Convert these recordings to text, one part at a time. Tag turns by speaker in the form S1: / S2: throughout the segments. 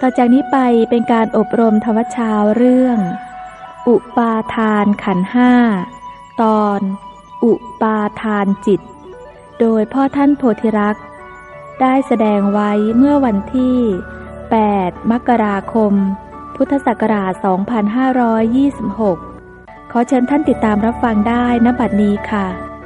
S1: ต่อจากนี้ไปเป็นการอบรมธรรมชาวเรื่องอุปาทานขันธ์ห้าตอนอุปาทานจิตโดยพ่อท่านโพธิรักษ์ได้แสดงไว้เมื่อวันที่8 มกราคม พุทธศักราช 2526 ขอเชิญท่านติดตามรับฟังได้ณ บัดนี้ค่ะ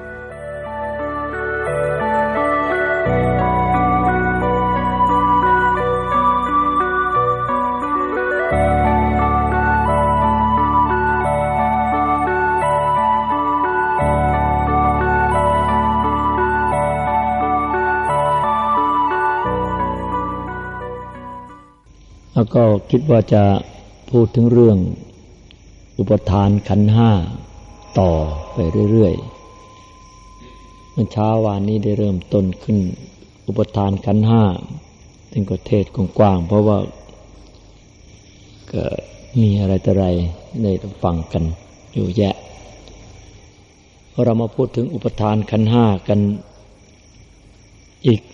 S2: แล้วก็คิดว่าจะพูดถึงเรื่องอุปทานขันธ์ห้าต่อไปเรื่อยๆเมื่อเช้าวานนี้ได้เริ่มต้นขึ้นอุปทานขันธ์ห้าเป็นก็เทศกว้างๆเพราะว่าก็มีอะไรต่ออะไรได้ฟังกันอยู่แยะเรามาพูดถึงอุปทานขันธ์ห้ากันอีก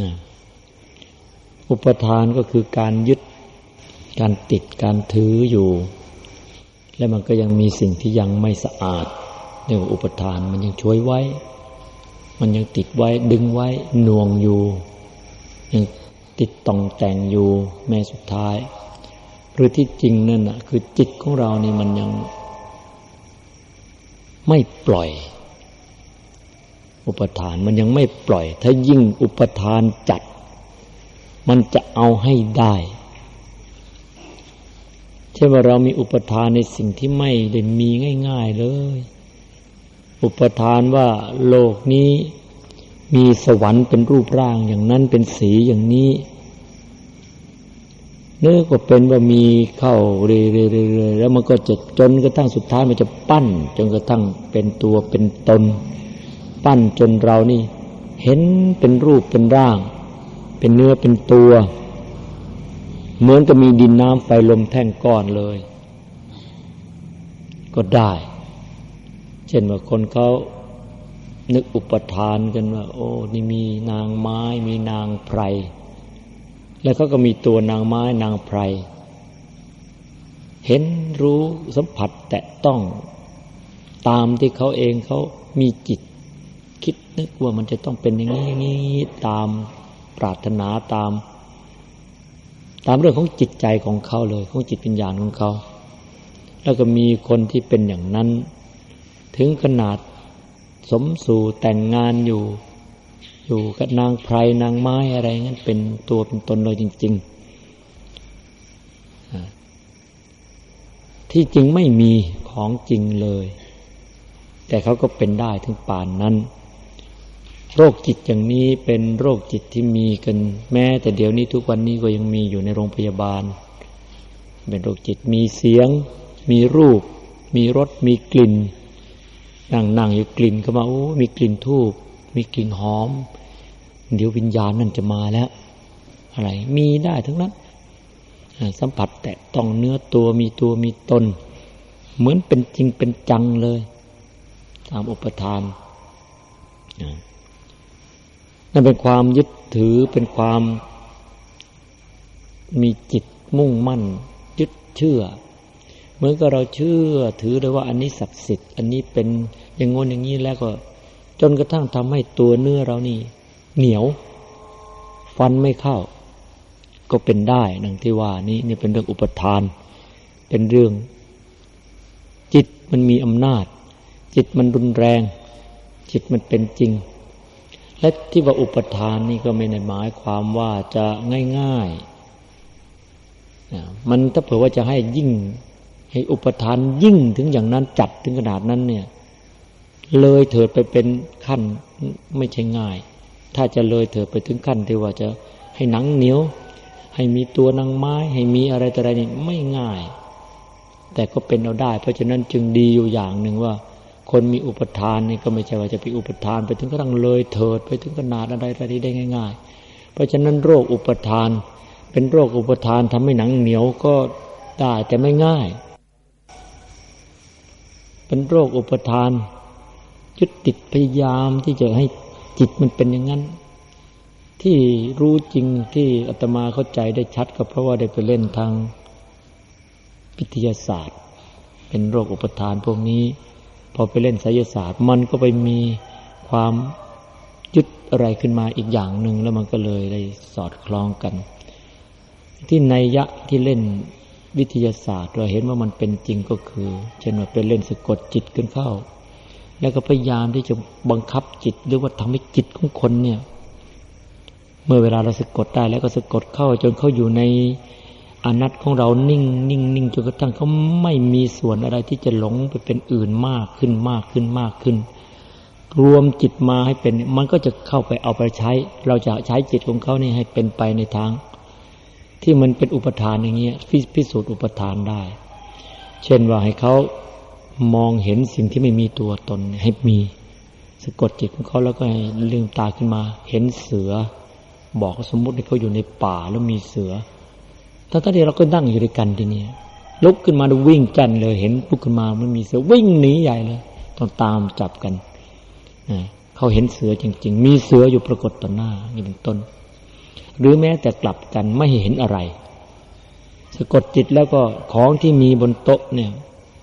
S2: อุปทานก็คือการยึดการติดการถืออยู่และมันก็ยังมีสิ่งที่ยังไม่สะอาดเรียกว่าอุปทานมันยังช่วยไว้มันยังติดไว้ดึงไว้หน่วงอยู่ยังติดต่องแต่งอยู่แม้สุดท้ายหรือที่จริงนั่นน่ะคือจิตของเรานี่มันยังไม่ปล่อยอุปทานมันยังไม่ปล่อยถ้ายิ่งอุปทานจัดมันจะเอาให้ได้เช่นว่าเรามีอุปทานในสิ่งที่ไม่ได้มีง่ายๆเลยอุปทานว่าโลกนี้มีสวรรค์เป็นรูปร่างอย่างนั้นเป็นสีอย่างนี้เนื้อก็เป็นว่ามีเข้าเรื่อยๆแล้วมันก็จะจนกระทั่งสุดท้ายมันจะปั้นจนกระทั่งเป็นตัวเป็นตนปั้นจนเรานี่เห็นเป็นรูปเป็นร่างเป็นเนื้อเป็นตัวเหมือนกับมีดินน้ำไฟลมแท่งก้อนเลยก็ได้เช่นว่าคนเขานึกอุปทานกันว่าโอ้นี่มีนางไม้มีนางไพรแล้วเขาก็มีตัวนางไม้นางไพรเห็นรู้สัมผัสแตะต้องตามที่เขาเองเขามีจิตคิดนึกว่ามันจะต้องเป็นอย่างนี้อย่างนี้ตามปรารถนาตามเรื่องของจิตใจของเขาเลยของจิตวิญญาณของเขาแล้วก็มีคนที่เป็นอย่างนั้นถึงขนาดสมสู่แต่งงานอยู่กับนางไพรนางไม้อะไรงั้นเป็นตัวเป็นตนเลยจริงๆที่จริงไม่มีของจริงเลยแต่เขาก็เป็นได้ถึงป่านนั้นโรคจิตอย่างนี้เป็นโรคจิตที่มีกันแม้แต่เดี๋ยวนี้ทุกวันนี้ก็ยังมีอยู่ในโรงพยาบาลเป็นโรคจิตมีเสียงมีรูปมีรสมีกลิ่นนั่งอยู่กลิ่นเข้ามาโอ้มีกลิ่นธูปมีกลิ่นหอมเดี๋ยววิญญาณนั่นจะมาแล้วอะไรมีได้ทั้งนั้นสัมผัสแตะต้องเนื้อตัวมีตนเหมือนเป็นจริงเป็นจังเลยตามอุปทานนั่นเป็นความยึดถือเป็นความมีจิตมุ่งมั่นยึดเชื่อเหมือนกับเราเชื่อถือเลยว่าอันนี้ศักดิ์สิทธิ์อันนี้เป็นอย่างงนอย่างนี้แล้วก็จนกระทั่งทำให้ตัวเนื้อเรานี่เหนียวฟันไม่เข้าก็เป็นได้ดังที่ว่านี่เป็นเรื่องอุปทานเป็นเรื่องจิตมันมีอำนาจจิตมันรุนแรงจิตมันเป็นจริงและที่ว่าอุปทานนี่ก็ไม่ได้หมายความว่าจะง่ายๆมันถ้าเผื่อว่าจะให้ยิ่งให้อุปทานยิ่งถึงอย่างนั้นจัดถึงขนาดนั้นเนี่ยเลยเถิดไปเป็นขั้นไม่ใช่ง่ายถ้าจะเลยเถิดไปถึงขั้นที่ว่าจะให้หนังเหนียวให้มีตัวนางไม้ให้มีอะไรต่ออะไรนี่ไม่ง่ายแต่ก็เป็นเอาได้เพราะฉะนั้นจึงดีอยู่อย่างหนึ่งว่าคนมีอุปทานนี่ก็ไม่ใช่ว่าจะไปอุปทานไปถึงกระทั่งเลยเถิดไปถึงขนาดอะไรได้ง่ายๆเพราะฉะนั้นโรคอุปทานเป็นโรคอุปทานทำให้หนังเหนียวก็ได้แต่ไม่ง่ายเป็นโรคอุปทานยึดติดพยายามที่จะให้จิตมันเป็นอย่างนั้นที่รู้จริงที่อาตมาเข้าใจได้ชัดก็เพราะว่าได้ไปเล่นทางวิทยาศาสตร์เป็นโรคอุปทานพวกนี้พอไปเล่นไสยศาสตร์มันก็ไปมีความยึดอะไรขึ้นมาอีกอย่างหนึ่งแล้วมันก็เลยได้สอดคล้องกันที่นัยยะที่เล่นวิทยาศาสตร์เราเห็นว่ามันเป็นจริงก็คือเช่นว่าไปเล่นสะกดจิตขึ้นเข้าแล้วก็พยายามที่จะบังคับจิตหรือว่าทำให้จิตของคนเนี่ยเมื่อเวลาเราสะกดได้แล้วก็สะกดเข้าจนเขาอยู่ในอานัตของเรานิ่งนิ่งนิ่งจนกระทั่งเขาไม่มีส่วนอะไรที่จะหลงไปเป็นอื่นมากขึ้นมากขึ้นมากขึ้นรวมจิตมาให้เป็นมันก็จะเข้าไปเอาไปใช้เราจะใช้จิตของเขานี่ให้เป็นไปในทางที่มันเป็นอุปทานอย่างเงี้ยพิสูจน์อุปทานได้เช่นว่าให้เขามองเห็นสิ่งที่ไม่มีตัวตนให้มีสะกดจิตของเขาแล้วก็ให้ลืมตาขึ้นมาเห็นเสือบอกสมมุติให้เขาอยู่ในป่าแล้วมีเสือตอนที่เราก็นั่งอยู่ด้วยกันทีนี้ลุกขึ้นมาวิ่งจั่นเลยเห็นลุกขึ้นมามันมีเสือวิ่งหนีใหญ่เลยต้องตามจับกันเขาเห็นเสือจริงๆมีเสืออยู่ปรากฏต่อหน้านี่เป็นต้นหรือแม้แต่กลับกันไม่เห็นอะไรสะกดจิตแล้วก็ของที่มีบนโต๊ะเนี่ย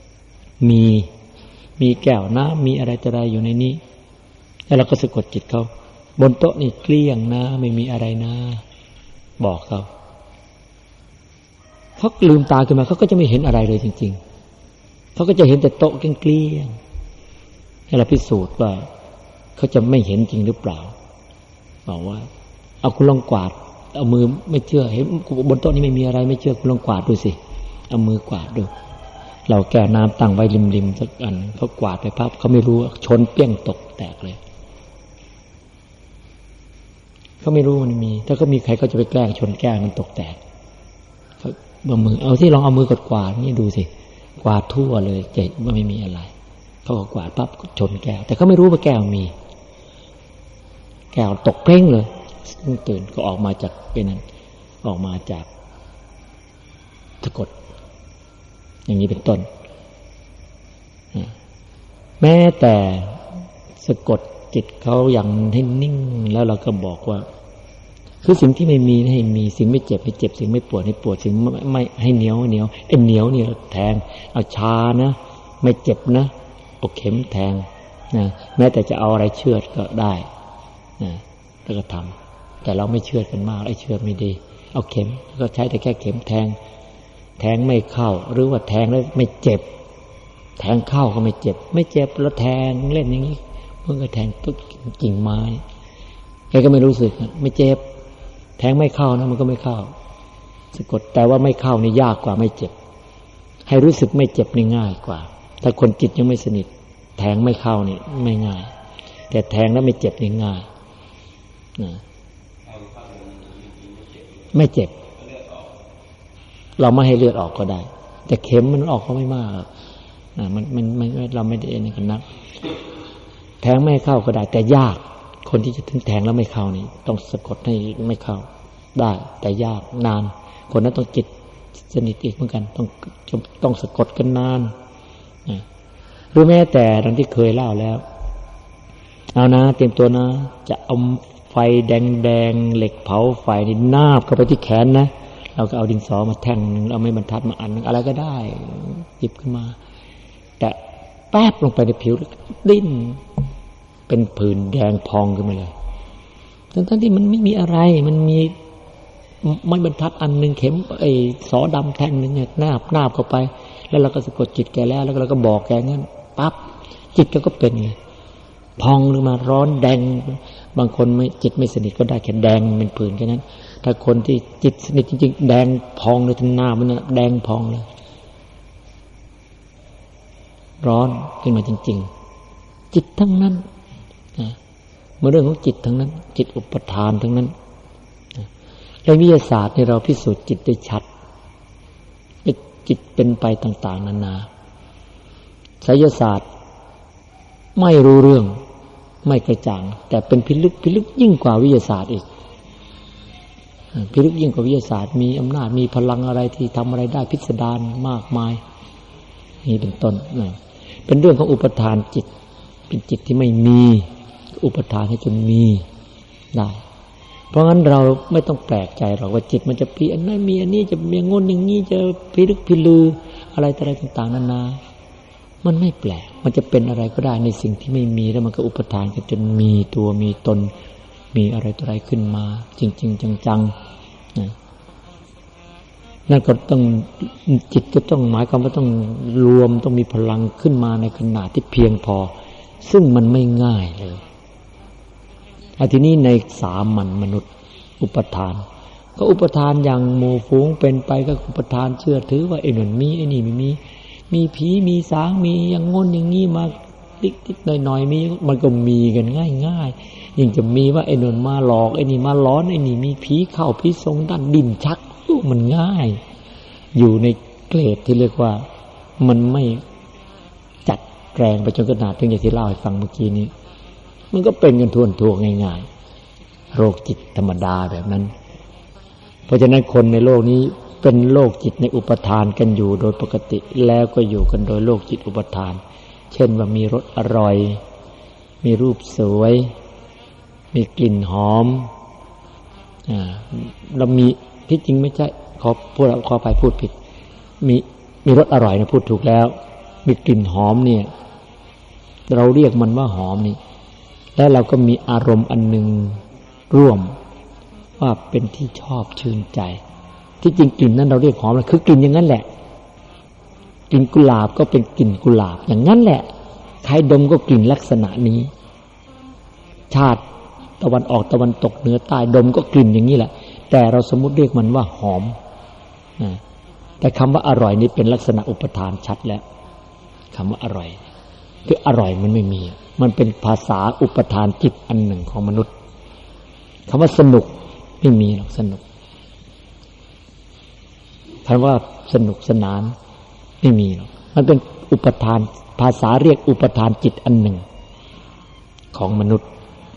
S2: มีแก้วน้ำมีอะไรต่ออะไรอยู่ในนี้แล้วเราก็สะกดจิตเขาบนโต๊ะนี่เกลี้ยงนะไม่มีอะไรนะบอกเขาลืมตาขึ้นมาเขาก็จะไม่เห็นอะไรเลยจริงๆเขาก็จะเห็นแต่โต๊ะเกลี้ยงให้เราพิสูจน์ว่าเขาจะไม่เห็นจริงหรือเปล่าบอกว่าเอาคุณลองกวาดเอามือไม่เชื่อเห็นบนโต๊ะนี้ไม่มีอะไรไม่เชื่อคุณลองกวาดดูสิเอามือกวาดดูเราแก้วน้ำตั้งไว้ริมๆสักอันเขากวาดไปปั๊บเขาไม่รู้ชนเปี้ยงตกแตกเลยเขาไม่รู้มันมีถ้าเขามีใครก็จะไปแกล้งชนแก้วมันตกแตกเขามือเอาที่ลองเอามืกวาดนี่ดูสิกวาดทั่วเลยเจ๊ว่าไม่มีอะไรเขาก็กวาดปั๊บชนแก้วแต่เขาไม่รู้ว่าแก้วมีแก้วตกเพ่งเลยตื่นก็ออกมาจากเป็นนั้นออกมาจากสะกดอย่างนี้เป็นต้นแม้แต่สะกดจิตเขาอย่างให้นิ่งแล้วเราก็บอกว่าคือสิ่งที่ไม่มีให้มีสิ่งไม่เจ็บให้เจ็บสิ่งไม่ปวดให้ปวดสิ่งไม่ให้เหนียวไอ้เหนียวนี่แทงเอาชานะไม่เจ็บนะเอาเข็มแทงนะแม้แต่จะเอาอะไรเชือดก็ได้นะแล้วก็ทำแต่เราไม่เชือดกันมากไอ้เชือดไม่ดีเอาเข็มก็ใช้แต่แค่เข็มแทงไม่เข้าหรือว่าแทงแล้วไม่เจ็บแทงเข้าก็ไม่เจ็บแล้วแทงเล่นอย่างนี้มันก็แทงตุ๊กกิ่งไม้แกก็ไม่รู้สึกไม่เจ็บแทงไม่เข้านะมันก็ไม่เข้าสะกดแต่ว่าไม่เข้านี่ยากกว่าไม่เจ็บให้รู้สึกไม่เจ็บนี่ง่ายกว่าถ้าคนจิตยังไม่สนิทแทงไม่เข้านี่ไม่ง่ายแต่แทงแล้วไม่เจ็บนี่ง่ายนะไม่เจ็บเราไม่ให้เลือดออกก็ได้แต่เข็มมันออกก็ไม่มากมันเราไม่ได้เองกันนักแทงไม่เข้าก็ได้แต่ยากคนที่จะถึงแทงแล้วไม่เข้านี่ต้องสะกดให้ไม่เข้าได้แต่ยากนานคนนั้นต้องจิตสนิทอีกเหมือนกันต้องสะกดกันนานหรือแม้แต่ดังที่เคยเล่าแล้วเอานะเตรียมตัวนะจะเอาไฟแดงเหล็กเผาไฟนี่นาบเข้าไปที่แขนนะเราก็เอาดินสอมาแท่งนึงเอาไม้บรรทัดมาอันนึงอะไรก็ได้หยิบขึ้นมาแต่แป๊บลงไปในผิวดิ้นเป็นผื่นแดงพองขึ้นมาเลยทั้งที่มันไม่มีอะไรมันมีไม้บรรทัดอันนึงเข็มสอดำแท่งนึงเนี่ยนาบเข้าไปแล้วเราก็สะกดจิตแกแล้วเราก็บอกแกงั้นปั๊บจิตก็เป็นไงพองขึ้นมาร้อนแดงบางคนไม่จิตไม่สนิทก็ได้แค่แดงเป็นผื่นแค่นั้นถ้าคนที่จิตสนิทจริงๆแดงพองเลยทั้งหน้ามันน่ะแดงพองเลยร้อนขึ้นมาจริงๆจิตทั้งนั้นเรื่องของจิตทั้งนั้นจิตอุปทานทั้งนั้นในวิทยาศาสตร์เนี่ยเราพิสูจน์จิตได้ชัดจิตเป็นไปต่างๆนานาไสยศาสตร์ไม่รู้เรื่องไม่กระจ่างแต่เป็นพิลึกยิ่งกว่าวิทยาศาสตร์อีกพิลึกยิ่งกว่าวิทยาศาสตร์มีอำนาจมีพลังอะไรที่ทำอะไรได้พิสดารมากมายนี่เป็นต้นเป็นเรื่องของอุปทานจิตเป็นจิตที่ไม่มีอุปทานให้จนมีได้เพราะงั้นเราไม่ต้องแปลกใจหรอกว่าจิตมันจะมีอันนั้นมีอันนี้จะมีงนอย่างนี้จะพิลึกพิลืออะไรต่างๆนานามันไม่แปลกมันจะเป็นอะไรก็ได้ในสิ่งที่ไม่มีแล้วมันก็อุปทานกันจนมีตัวมีตนมีอะไรตัวอะไรขึ้นมาจริงๆจังๆนั่นก็ต้องจิตก็ต้องหมายความว่าต้องรวมต้องมีพลังขึ้นมาในขนาดที่เพียงพอซึ่งมันไม่ง่ายเลยทีนี้ในสามัญมนุษย์อุปทานก็อุปทานอย่างหมู่ฝูงเป็นไปก็อุปทานเชื่อถือว่าไอ้นั่นมีไอ้นี่ไม่มีผีมีสางมีอย่างงนอย่างงี้มาติ๊กๆหน่อยๆมีมันก็มีกันง่ายๆยิ่งจะมีว่าไอ้นั่นมาหลอกไอ้นี่มาล้อนไอ้นี่มีผีเข้าผีทรงด้านดิ้นชักมันง่ายอยู่ในเกรดที่เรียกว่ามันไม่จัดแรงไปจนขนาดที่เล่าให้ฟังเมื่อกี้นี้มันก็เป็นกันทั่วๆง่ายๆโรคจิตธรรมดาแบบนั้นเพราะฉะนั้นคนในโลกนี้เป็นโรคจิตในอุปทานกันอยู่โดยปกติแล้วก็อยู่กันโดยโรคจิตอุปทานเช่นว่ามีรสอร่อยมีรูปสวยมีกลิ่นหอมเรามีที่จริงไม่ใช่ขอไปพูดผิดมีรสอร่อยนะพูดถูกแล้วมีกลิ่นหอมเนี่ยเราเรียกมันว่าหอมนี่แล้วเราก็มีอารมณ์อันหนึ่งร่วมว่าเป็นที่ชอบชื่นใจที่จริงกลิ่นนั้นเราเรียกหอมคือกลิ่นอย่างนั้นแหละกลิ่นกุหลาบก็เป็นกลิ่นกุหลาบอย่างนั้นแหละใครดมก็กลิ่นลักษณะนี้ชาติตะวันออกตะวันตกเหนือใต้ดมก็กลิ่นอย่างนี้แหละแต่เราสมมุติเรียกมันว่าหอมแต่คำว่าอร่อยนี่เป็นลักษณะอุปทานชัดแล้วคำว่าอร่อยคืออร่อยมันไม่มีมันเป็นภาษาอุปทานจิตอันหนึ่งของมนุษย์คำว่าสนุกไม่มีหรอกสนุกคำว่าสนุกสนานไม่มีหรอกมันเป็นอุปทานภาษาเรียกอุปทานจิตอันหนึ่งของมนุษย์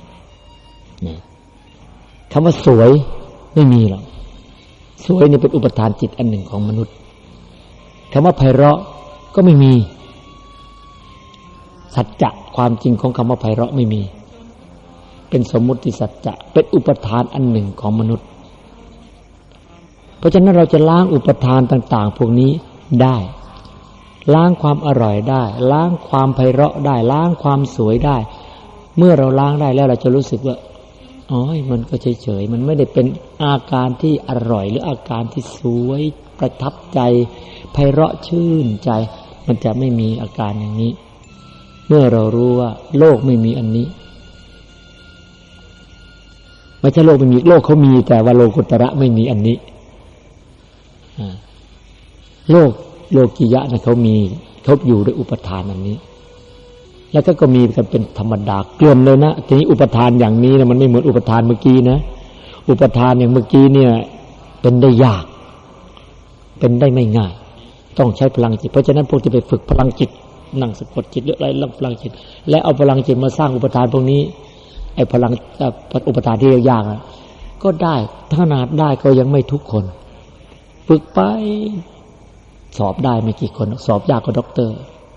S2: คำว่าสวยไม่มีหรอกสวยนี่เป็นอุปทานจิตอันหนึ่งของมนุษย์คำว่าไพเราะก็ไม่มีสัจจะความจริงของคำว่าไพเราะไม่มีเป็นสมมุติสัจจะเป็นอุปทานอันหนึ่งของมนุษย์เพราะฉะนั้นเราจะล้างอุปทานต่างๆพวกนี้ได้ล้างความอร่อยได้ล้างความไพเราะได้ล้างความสวยได้เมื่อเราล้างได้แล้วเราจะรู้สึกว่าอ๋อมันก็เฉยๆมันไม่ได้เป็นอาการที่อร่อยหรืออาการที่สวยประทับใจไพเราะชื่นใจมันจะไม่มีอาการอย่างนี้เมื่อเรารู้ว่าโลกไม่มีอันนี้ไม่ใช่โลกไม่มีโลกเขามีแต่ว่าโลกุตระไม่มีอันนี้โลกิยะนะเขามีเขาอยู่ด้วยอุปทานอันนี้แล้วก็มีกันเป็นธรรมดาเกลื่อนเลยนะทีนี้อุปทานอย่างนี้นะมันไม่เหมือนอุปทานเมื่อกี้นะอุปทานอย่างเมื่อกี้เนี่ยเป็นได้ยากเป็นได้ไม่ง่ายต้องใช้พลังจิตเพราะฉะนั้นพวกที่ไปฝึกพลังจิตนั่งสะกดจิตหรืออะไรพลังจิตและเอาพลังจิตมาสร้างอุปทานพวกนี้ไอ้พลังอุปทานที่ยากก็ได้ขนาดได้ก็ยังไม่ทุกคนฝึกไปสอบได้ไม่กี่คนสอบยากกว่าด็อกเตอร์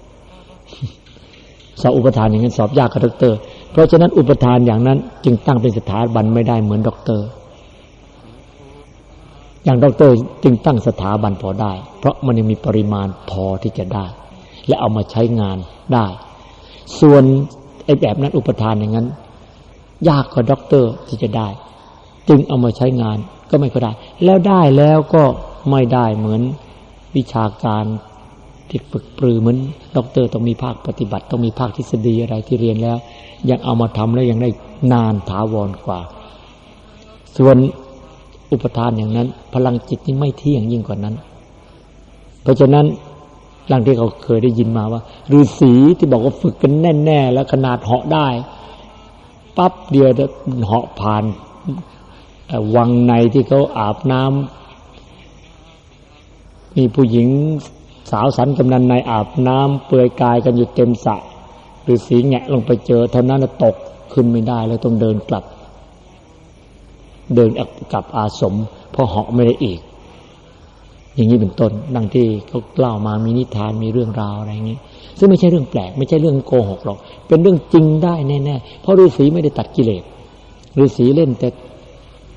S2: สอบอุปทานอย่างนั้นสอบยากกว่าด็อกเตอร์เพราะฉะนั้นอุปทานอย่างนั้นจึงตั้งเป็นสถาบันไม่ได้เหมือนด็อกเตอร์อย่างด็อกเตอร์จึงตั้งสถาบันพอได้เพราะมันยังมีปริมาณพอที่จะได้และเอามาใช้งานได้ส่วนไอ้แบบนั้นอุปทานอย่างนั้นยากกว่าด็อกเตอร์ที่จะได้จึงเอามาใช้งานก็ไม่ค่อยได้แล้วได้แล้วก็ไม่ได้เหมือนวิชาการที่ฝึกปรือเหมือนด็อกเตอร์ต้องมีภาคปฏิบัติต้องมีภาคทฤษฎีอะไรที่เรียนแล้วยังเอามาทำแล้วยังได้นานถาวรกว่าส่วนอุปทานอย่างนั้นพลังจิตนี่ไม่เที่ยงยิ่งกว่านั้นเพราะฉะนั้นหลังที่เขาเคยได้ยินมาว่าฤาษีที่บอกว่าฝึกกันแน่ๆแล้วขนาดเหาะได้ปั๊บเดียวเหาะผ่านวังในที่เขาอาบน้ำมีผู้หญิงสาวสันกำนันในอาบน้ำเปลือยกายกันอยู่เต็มสระฤาษีแงะลงไปเจอเท่านั้นตกขึ้นไม่ได้แล้วต้องเดินกลับอาสมเพราะเหาะไม่ได้อีกอย่างนี้เป็นต้นดังที่เขาเล่ามามีนิทานมีเรื่องราวอะไรอย่างนี้ซึ่งไม่ใช่เรื่องแปลกไม่ใช่เรื่องโกหกหรอกเป็นเรื่องจริงได้แน่ๆเพราะฤาษีไม่ได้ตัดกิเลสฤาษีเล่นแต่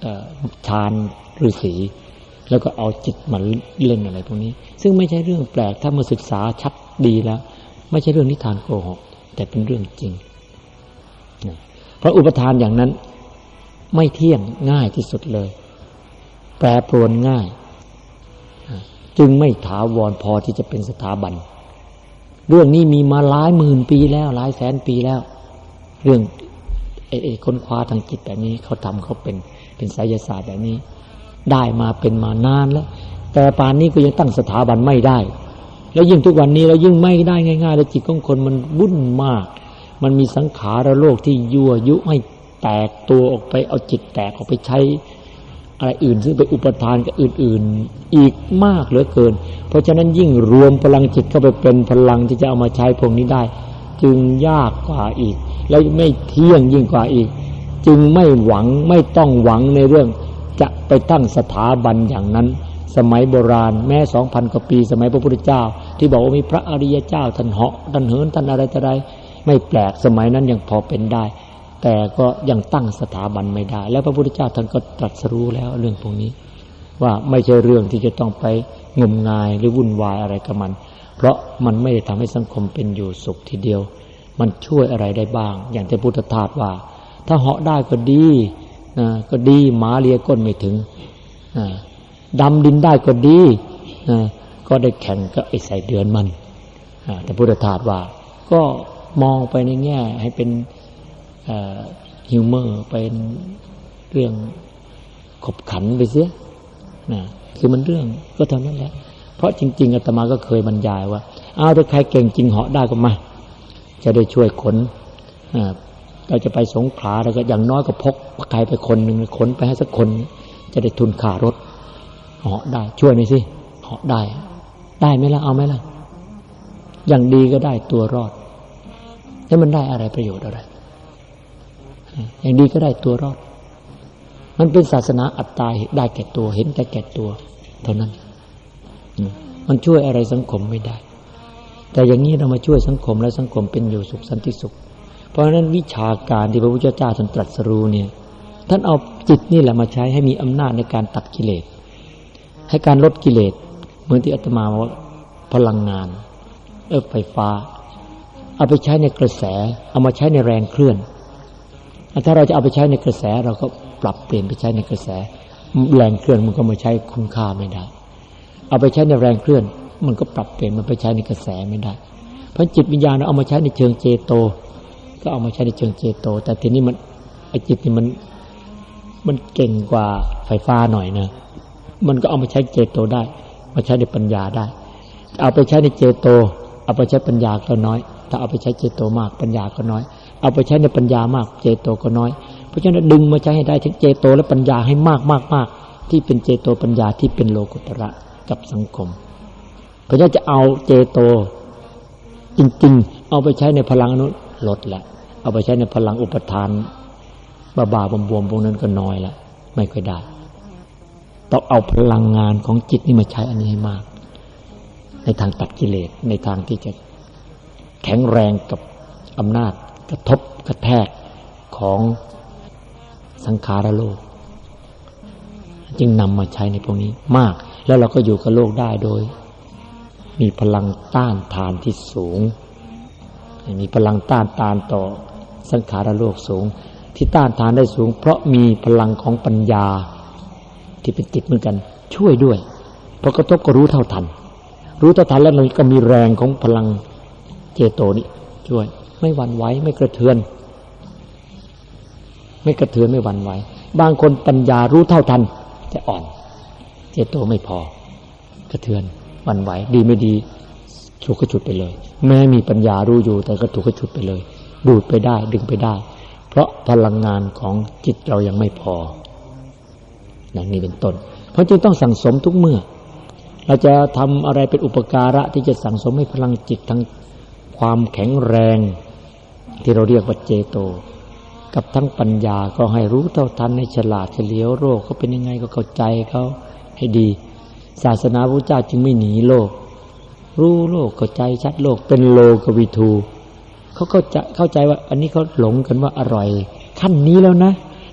S2: ฌานฤาษีแล้วก็เอาจิตมาเล่นอะไรพวกนี้ซึ่งไม่ใช่เรื่องแปลกถ้ามาศึกษาชัดดีแล้วไม่ใช่เรื่องนิทานโกหกแต่เป็นเรื่องจริงเพราะอุปทานอย่างนั้นไม่เที่ยงง่ายที่สุดเลยแปรปรวนง่ายจึงไม่ถาวรพอที่จะเป็นสถาบันเรื่องนี้มีมาหลายหมื่นปีแล้วหลายแสนปีแล้วเรื่องค้นคว้าทางจิตแบบนี้เขาทำเขาเป็นไสยศาสตร์แบบนี้ได้มาเป็นมานานแล้วแต่ป่านนี้ก็ยังตั้งสถาบันไม่ได้แล้วยิ่งทุกวันนี้เรายิ่งไม่ได้ง่ายๆแล้วจิตของคนมันวุ่นมากมันมีสังขารโลกที่ยั่วยุให้แตกตัวออกไปเอาจิตแตกออกไปใช้อะไรอื่นซึ่งเป็นอุปทานกับอื่นๆอีกมากเหลือเกินเพราะฉะนั้นยิ่งรวมพลังจิตเข้าไปเป็นพลังที่จะเอามาใช้พวกนี้ได้จึงยากกว่าอีกแล้วไม่เที่ยงยิ่งกว่าอีกจึงไม่ต้องหวังในเรื่องจะไปตั้งสถาบันอย่างนั้นสมัยโบราณแม้ 2,000 กว่าปีสมัยพระพุทธเจ้าที่บอกว่ามีพระอริยเจ้าท่านเหาะท่านเหินท่านอะไรต่ออะไรไม่แปลกสมัยนั้นยังพอเป็นได้แต่ก็ยังตั้งสถาบันไม่ได้แล้วพระพุทธเจ้าท่านก็ตรัสรู้แล้วเรื่องพวกนี้ว่าไม่ใช่เรื่องที่จะต้องไปงมงายหรือวุ่นวายอะไรกับมันเพราะมันไม่ได้ทำให้สังคมเป็นอยู่สุขทีเดียวมันช่วยอะไรได้บ้างอย่างที่พุทธทาสว่าถ้าเหาะได้ก็ดีก็ดีหมาเลียก้นไม่ถึงดำดินได้ก็ดีก็ได้แข่งก็ไอ้ใส่เดือนมันแต่พุทธทาสว่าก็มองไปในแง่ให้เป็นฮิวเมอร์เป็นเรื่องขบขันไปเสียคือมันเรื่องก็เท่านั้นแหละเพราะจริงๆอาตมาก็เคยบรรยายว่าเอาถ้าใครเก่งจริงเหาะได้ก็มาจะได้ช่วยขนเราจะไปสงขลาแล้วก็อย่างน้อยก็พกใครไปคนหนึ่งขนไปให้สักคนจะได้ทุนค่ารถเหาะได้ช่วยหน่อยสิเหาะได้ไหมล่ะเอาไหมล่ะอย่างดีก็ได้ตัวรอดแล้วมันได้อะไรประโยชน์อะไรอย่างดีก็ได้ตัวรอดมันเป็นศาสนาอัตตาได้แก่ตัวเห็นแต่แก่ตัวเท่านั้นมันช่วยอะไรสังคมไม่ได้แต่อย่างนี้เรามาช่วยสังคมและสังคมเป็นอยู่สุขสันติสุขเพราะฉะนั้นวิชาการที่พระพุทธเจ้าท่านตรัสรู้เนี่ยท่านเอาจิตนี่แหละมาใช้ให้มีอำนาจในการตัดกิเลสให้การลดกิเลสเหมือนที่อาตมาว่าพลังงานไฟฟ้าเอาไปใช้ในกระแสเอามาใช้ในแรงเคลื่อนถ้าเราจะเอาไปใช้ในกระแสเราก็ปรับเปลี่ยนไปใช้ในกระแสแรงเคลื่อนมันก็มาใช้คุณค่าไม่ได้เอาไปใช้ในแรงเคลื่อนมันก็ปรับเปลี่ยนมันไปใช้ในกระแสไม่ได้เพราะจิตวิญญาณเราเอามาใช้ในเชิงเจโตก็เอามาใช้ในเชิงเจโตแต่ทีนี้มันไอ้จิตนี่มันเก่งกว่าไฟฟ้าหน่อยนะมันก็เอามาใช้เจโตได้มาใช้ในปัญญาได้เอาไปใช้ในเจโตเอาไปใช้ปัญญาก็น้อยถ้าเอาไปใช้เจโตมากปัญญาก็น้อยเอาไปใช้ในปัญญามากเจโตก็น้อยเพราะฉะนั้นดึงมาใช้ให้ได้ทั้งเจโตและปัญญาให้มากที่เป็นเจโตปัญญาที่เป็นโลกุตระกับสังคมเพราะฉะนั้นจะเอาเจโตจริงๆเอาไปใช้ในพลังนั้นลดละเอาไปใช้ในพลังอุปทานบ้าๆบวมๆพวกนั้นก็น้อยละไม่ค่อยได้ต้องเอาพลังงานของจิตนี่มาใช้อันนี้ให้มากในทางตัดกิเลสในทางที่จะแข็งแรงกับอำนาจกระทบกระแทกของสังขารโลกจึงนำมาใช้ในพวกนี้มากแล้วเราก็อยู่กับโลกได้โดยมีพลังต้านทานที่สูงมีพลังต้านทานต่อสังขารโลกสูงที่ต้านทานได้สูงเพราะมีพลังของปัญญาที่เป็นจิตเหมือนกันช่วยด้วยพอกระทบก็รู้เท่าทันแล้วมันก็มีแรงของพลังเจโตนี่ช่วยไม่หวั่นไหวไม่กระเทือนไม่หวั่นไหวบางคนปัญญารู้เท่าทันแต่อ่อนเจโตไม่พอกระเทือนหวั่นไหวดีไม่ดีถูกกระฉุดไปเลยแม้มีปัญญารู้อยู่แต่ก็ถูกกระฉุดไปเลยดูดไปได้ดึงไปได้เพราะพลังงานของจิตเรายังไม่พออย่างนี้เป็นต้นเพราะจึงต้องสั่งสมทุกเมื่อเราจะทำอะไรเป็นอุปการะที่จะสั่งสมให้พลังจิตทั้งความแข็งแรงที่เราเรียกว่าเจโตกับทั้งปัญญาก็ให้รู้เท่าทันให้ฉลาดเฉลียวโลกเขาเป็นยังไงก็เข้าใจเขาให้ดีศาสนาพระเจ้าจึงไม่หนีโลกรู้โลกเข้าใจชัดโลกเป็นโลกวิทูเขาเข้าใจว่าอันนี้เขาหลงกันว่าอร่อยขั้นนี้แล้วนะ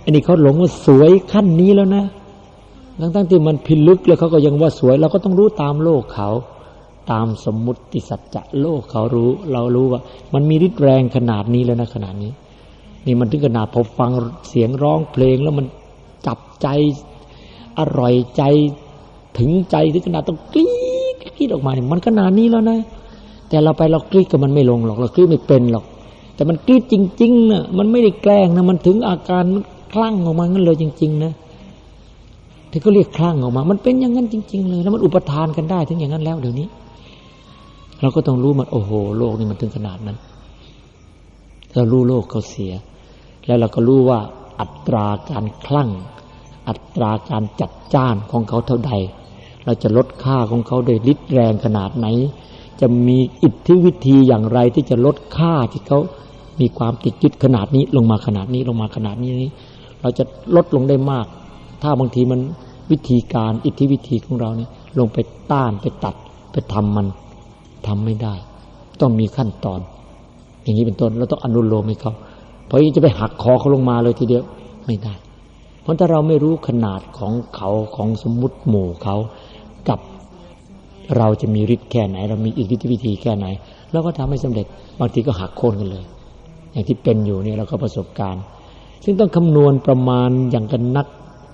S2: อันนี้เขาหลงว่าสวยขั้นนี้แล้วนะทั้งที่มันพิลึกแล้วเขาก็ยังว่าสวยเราก็ต้องรู้ตามโลกเขาตามสมมุติสัจจะโลกเขารู้เรารู้ว่ามันมีฤทธิ์แรงขนาดนี้แล้วนะขนาดนี้นี่มันถึงขนาดพอฟังเสียงร้องเพลงแล้วมันจับใจอร่อยใจถึงใจถึงขนาดต้องกรี๊ดออกมาเนี่ยมันขนาดนี้แล้วนะแต่เราไปเรากรี๊ดกับมันไม่ลงหรอกเรากรี๊ดไม่เป็นหรอกแต่มันกรี๊ดจริงๆนะมันไม่ได้แกล้งนะมันถึงอาการคลั่งออกมางั้นเลยจริงๆนะที่เขาเรียกคลั่งออกมามันเป็นอย่างนั้นจริงๆเลยแล้วมันอุปทานกันได้ถึงอย่างนั้นแล้วเดี๋ยวนี้เราก็ต้องรู้มันโอ้โหโลกนี่มันถึงขนาดนั้นเรารู้โลกเขาเสียแล้วเราก็รู้ว่าอัตราการคลั่งอัตราการจัดจ้านของเขาเท่าใดเราจะลดค่าของเขาโดยฤทธิ์แรงขนาดไหนจะมีอิทธิวิธีอย่างไรที่จะลดค่าที่เขามีความติดยึดขนาดนี้ลงมาขนาดนี้ลงมาขนาดนี้เราจะลดลงได้มากถ้าบางทีมันวิธีการอิทธิวิธีของเราเนี่ยลงไปต้านไปตัดไปทำมันทำไม่ได้ต้องมีขั้นตอนอย่างนี้เป็นต้นเราต้องอนุโลมให้เขาเพราะจะไปหักคอเขาลงมาเลยทีเดียวไม่ได้เพราะถ้าเราไม่รู้ขนาดของเขาของสมมุติหมู่เขากับเราจะมีฤทธิ์แค่ไหนเรามีอิทธิวิธีแค่ไหนเราก็ทำให้สำเร็จบางทีก็หักโค่นกันเลยอย่างที่เป็นอยู่เนี่ยเราก็ประสบการณ์ซึ่งต้องคำนวณประมาณอย่างกันนัก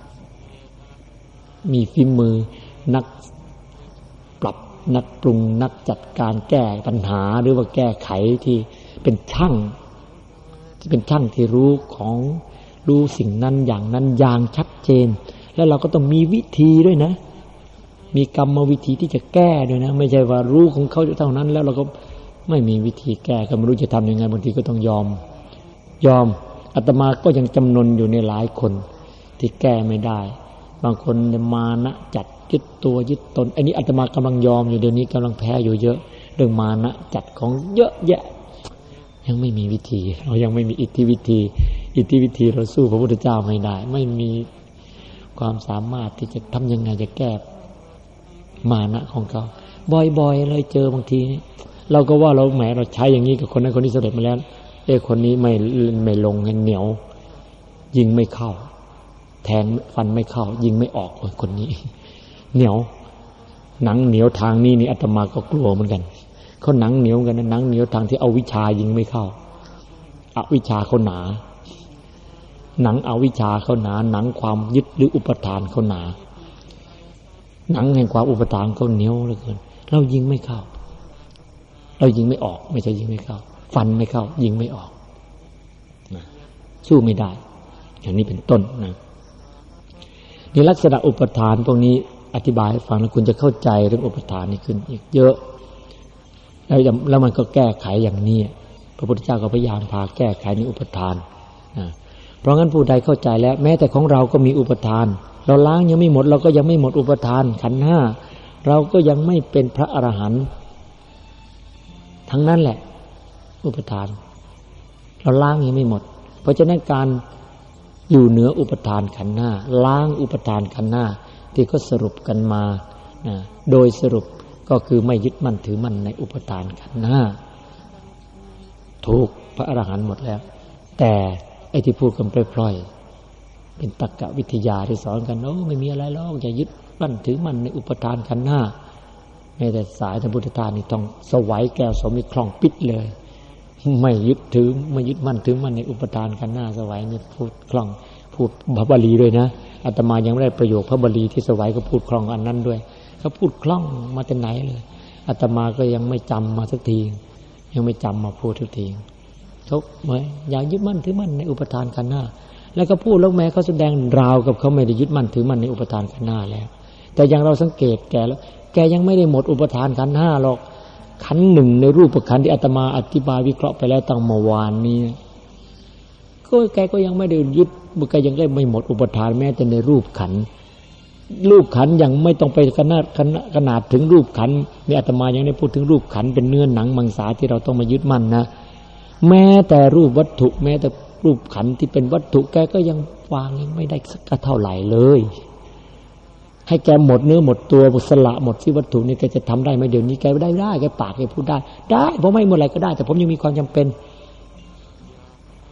S2: มีฝีมือนักปรับนักปรุงนักจัดการแก้ปัญหาหรือว่าแก้ไขที่เป็นช่างที่เป็นช่างที่รู้ของรู้สิ่งนั้นอย่างนั้นอย่างชัดเจนแล้วเราก็ต้องมีวิธีด้วยนะมีกรรมวิธีที่จะแก้ด้วยนะไม่ใช่ว่ารู้ของเขาเท่านั้นแล้วเราก็ไม่มีวิธีแก้ก็ไม่รู้จะทำยังไงบางทีก็ต้องยอมอาตมาก็ยังจำนวนอยู่ในหลายคนที่แก้ไม่ได้บางคนมานะจัดยึดตัวยึดตนอันนี้อาตมากำลังยอมอยู่เดี๋ยวนี้กำลังแพ้อยู่เยอะเรื่องมานะจัดของเยอะแยะยังไม่มีวิธีเรายังไม่มีอิทธิวิธีเราสู้พระพุทธเจ้าไม่ได้ไม่มีความสามารถที่จะทำยังไงจะแก้มานะของเขาบ่อยๆเลยเจอบางทีนี่เราก็ว่าเราแหมเราใช้อย่างนี้กับคนนั้นคนนี้สำเร็จมาแล้วคนนี้ไม่ลงเหนียวยิงไม่เข้าแทงฟันไม่เข้ายิงไม่ออกคนนี้เหนียวหนังเหนียวทางนี้นี่อาตมาก็กลัวเหมือนกันเขาหนังเหนียวกันนะหนังเหนียวทางที่เอาวิชายิงไม่เข้าอวิชาเขาหนาหนังอวิชาเขาหนาหนังความยึดหรืออุปทานเขาหนาหนังแห่งความอุปทานเขาเหนียวเหลือเกินเรายิงไม่เข้าเรายิงไม่ออกไม่ใช่ยิงไม่เข้าฟันไม่เข้ายิงไม่ออกนะสู้ไม่ได้อย่างนี้เป็นต้นนะในลักษณะอุปทานพวกนี้อธิบายให้ฟังแล้วคุณจะเข้าใจเรื่องอุปทานนี้ขึ้นอีกเยอะแล้วมันก็แก้ไขอย่างนี้พระพุทธเจ้าก็พยายามพาแก้ไขในอุปทานนะเพราะงั้นผู้ใดเข้าใจแล้วแม้แต่ของเราก็มีอุปทานเราล้างยังไม่หมดเราก็ยังไม่หมดอุปทานขันธ์ห้าเราก็ยังไม่เป็นพระอรหันต์ทั้งนั้นแหละอุปทานเราล้างยังไม่หมดเพราะฉะนั้นการอยู่เหนืออุปทานขันธ์ห้าล้างอุปทานขันธ์ห้าที่ก็สรุปกันมาโดยสรุปก็คือไม่ยึดมั่นถือมั่นในอุปทานขันธ์ห้าถูกพระอรหันต์หมดแล้วแต่ไอ้ที่พูดกันพล่อยๆเป็นตรรกวิทยาที่สอนกันโอ้ไม่มีอะไรหรอกอย่ายึดมั่นถือมั่นในอุปทานขันธ์ห้าแม้แต่สายธรรมพุทธทาสนี่ต้องสวัยแก้วสมิคล่องปิดเลยไม่ยึดถือไม่ยึดมั่นถือมั่นในอุปทานขันธ์ห้าสวัยนี่พูดคล่องพูดพระบาลีด้วยนะอาตมายังไม่ได้ประโยคพระบาลีที่สวัยก็พูดคล่องอันนั้นด้วยเขาพูดคล่องมาแต่ไหนเลยอาตมาก็ยังไม่จำมาสักทียังไม่จำมาพูดทุกทีเขาอย่ายึดมั่นถือมั่นในอุปทานขันธ์ห้าแล้วก็พูดแล้วแม้เขาแสดงราวกับเขาไม่ได้ยึดมั่นถือมั่นในอุปทานขันธ์ห้าแล้วแต่อย่างเราสังเกตแกแล้วแกยังไม่ได้หมดอุปทานขันธ์ห้าหรอกขันธ์หนึ่งในรูปขันธ์ที่อาตมาอธิบายวิเคราะห์ไปแล้วตั้งเมื่อวานนี้ก็แกก็ยังไม่ได้ยึดแกยังไม่หมดอุปทานแม้แต่ในรูปขันธ์ยังไม่ต้องไปขนาดถึงรูปขันธ์นี่อาตมายังได้พูดถึงรูปขันธ์เป็นเนื้อหนังมังสาที่เราต้องมายึดมั่นนะแม้แต่รูปวัตถุแม้แต่รูปขันธ์ที่เป็นวัตถุแกก็ยังวางยังไม่ได้สักเท่าไหร่เลยให้แกหมดเนื้อหมดตัวสละหมดที่วัตถุนี่แกจะทำได้ไหมเดี๋ยวนี้แกได้แกปากแกพูดได้ผมไม่หมดอะไรก็ได้แต่ผมยังมีความจำเป็น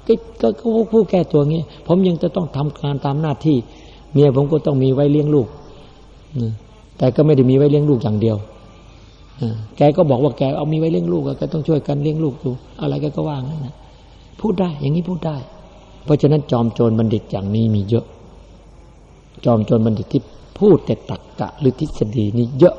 S2: ก็ผู้แก้ตัวงี้ผมยังจะต้องทำการตามหน้าที่เมียผมก็ต้องมีไว้เลี้ยงลูกแต่ก็ไม่ได้มีไว้เลี้ยงลูกอย่างเดียวแกก็บอกว่าแกเอามีไว้เลี้ยงลูกแกต้องช่วยกันเลี้ยงลูกอยู่อะไรก็ว่างั้นนะพูดได้อย่างนี้พูดได้เพราะฉะนั้นจอมโจรบัณฑิตอย่างนี้มีเยอะจอมโจรบัณฑิตที่พูดแต่ตรรกะหรือทฤษฎีนี่เยอะ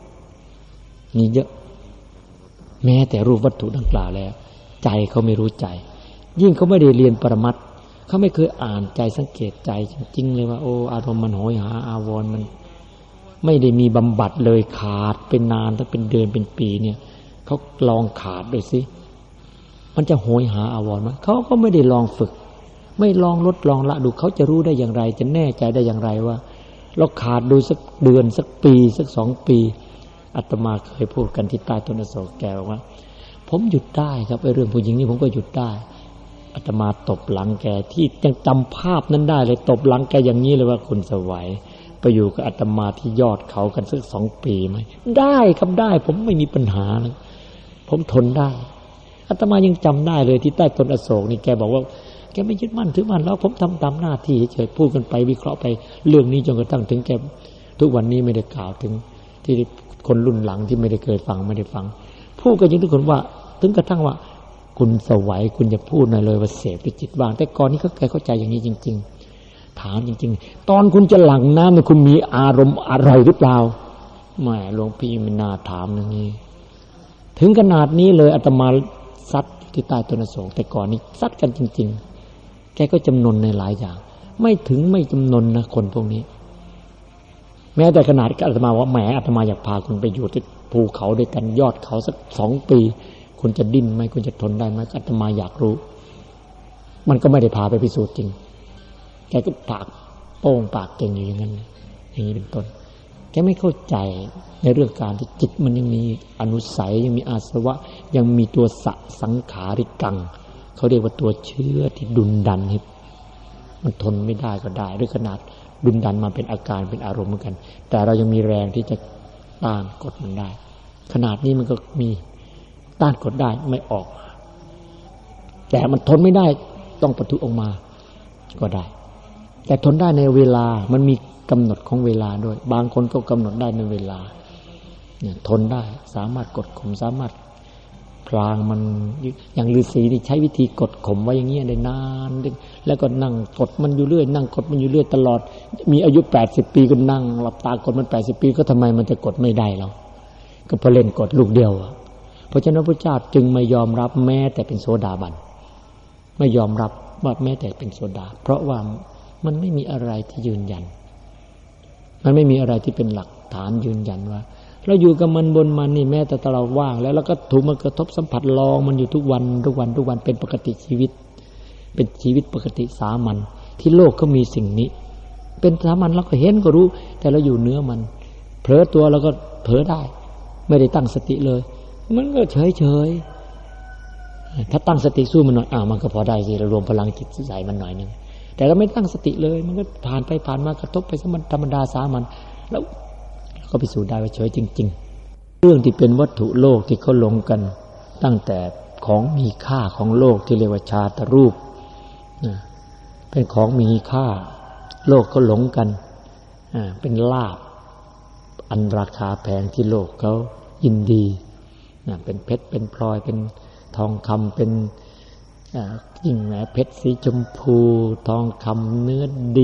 S2: แม้แต่รูปวัตถุดังกล่าวแล้วใจเขาไม่รู้ใจยิ่งเขาไม่ได้เรียนปรมัตถ์เขาไม่เคยอ่านใจสังเกตใจจริงๆเลยว่าโอ้อารมณ์มันโหยหาอาวรณ์มันไม่ได้มีบำบัดเลยขาดเป็นนานถ้าเป็นเดือนเป็นปีเนี่ยเขาลองขาดด้วยสิมันจะโหยหาอาวรณ์มั้ยเขาก็ไม่ได้ลองฝึกไม่ลองลดลองละดูเขาจะรู้ได้อย่างไรจะแน่ใจได้อย่างไรว่าเราขาดดูสักเดือนสักปีสัก2 ปีอาตมาเคยพูดกันที่ใต้ต้นอโศกแกบอกว่าผมหยุดได้ครับไอ้เรื่องผู้หญิงนี่ผมก็หยุดได้อาตมาตบหลังแกที่ยังจำภาพนั้นได้เลยตบหลังแกอย่างนี้เลยว่าคุณสวัยไปอยู่กับอาตมาที่ยอดเขากันสัก2 ปีไหมได้ครับได้ผมไม่มีปัญหาเลยผมทนได้อาตมายังจำได้เลยที่ใต้ต้นอโศกนี่แกบอกว่าแกไม่ยึดมั่นถือมั่นแล้วผมทำตามหน้าที่เฉยๆพูดกันไปวิเคราะห์ไปเรื่องนี้จนกระทั่งถึงแกทุกวันนี้ไม่ได้กล่าวถึงที่คนรุ่นหลังที่ไม่ได้เคยฟังไม่ได้ฟังพูดกันจริงทุกคนว่าถึงกระทั่งว่าคุณสวัยคุณจะพูดหน่อยเลยว่าเสพด้วยจิตว่างแต่ก่อนนี้แกเข้าใจอย่างนี้จริงๆถามจริงๆตอนคุณจะหลั่งน้ำเนี่ยคุณมีอารมณ์อะไรหรือเปล่าแหมหลวงพี่ไม่น่าถามอย่างนี้ถึงขนาดนี้เลยอาตมาซัดที่ใต้ต้นอโศกแต่ก่อนนี้ซัดกันจริงๆแกก็จำนนในหลายอย่างไม่จำนนนะคนพวกนี้แม้แต่ขนาดอาตมาว่าแหมอาตมาอยากพาคุณไปอยู่ที่ภูเขาด้วยกันยอดเขาสัก2 ปีคุณจะดิ้นไหมคุณจะทนได้ไหมอาตมาอยากรู้มันก็ไม่ได้พาไปพิสูจน์จริงแกก็ปากโป้งปากเก่งอยู่อย่างนั้นอย่างนี้เป็นต้นแกไม่เข้าใจในเรื่องการที่จิตมันยังมีอนุสัยยังมีอาสวะยังมีตัวสังขาริกังเขาเรียกว่าตัวเชื้อที่ดุลดันให้มันทนไม่ได้ก็ได้หรือขนาดดุลดันมาเป็นอาการเป็นอารมณ์เหมือนกันแต่เรายังมีแรงที่จะต้านกดมันได้ขนาดนี้มันก็มีต้านกดได้ไม่ออกแต่มันทนไม่ได้ต้องปะทุออกมาก็ได้แต่ทนได้ในเวลามันมีกำหนดของเวลาด้วยบางคนก็กำหนดได้ในเวลาเนี่ยทนได้สามารถกดข่มสามารถพลางมันอย่างฤาษีนี่ใช้วิธีกดข่มไว้อย่างเงี้ยได้นานแล้วก็นั่งกดมันอยู่เรื่อยนั่งกดมันอยู่เรื่อยตลอดมีอายุ80 ปีก็นั่งหลับตากดมัน80 ปีก็ทำไมมันจะกดไม่ได้เราก็เพราะเล่นกดลูกเดียวเพราะฉะนั้นพระเจ้าจึงไม่ยอมรับแม้แต่เป็นโสดาบันไม่ยอมรับว่าแม้แต่เป็นโสดาเพราะว่ามันไม่มีอะไรที่ยืนยันมันไม่มีอะไรที่เป็นหลักฐานยืนยันว่าเราอยู่กับมันบนมันนี่แม้แต่เราว่างแล้วเราก็ถูกมันกระทบสัมผัสลองมันอยู่ทุกวันเป็นปกติชีวิตเป็นชีวิตปกติสามัญที่โลกก็มีสิ่งนี้เป็นสามัญเราก็เห็นก็รู้แต่เราอยู่เนื้อมันเผลอตัวเราก็เผลอได้ไม่ได้ตั้งสติเลยมันก็เฉยถ้าตั้งสติสู้มันหน่อยมันก็พอได้สิเรารวมพลังจิตใส่มันหน่อยนึงแต่เราไม่ตั้งสติเลยมันก็ผ่านไปผ่านมากระทบไปสมันธรรมดาสามัญแล้วก็พิสูจน์ได้ว่าเฉยจริงๆเรื่องที่เป็นวัตถุโลกที่เขาลงกันตั้งแต่ของมีค่าของโลกที่เรียกว่าชาตรูปเป็นของมีค่าโลกก็หลงกันเป็นลาภอันราคาแพงที่โลกเขายินดีเป็นเพชรเป็นพลอยเป็นทองคำเป็นยิ่งแหมเพชรสีชมพูทองคำเนื้อดี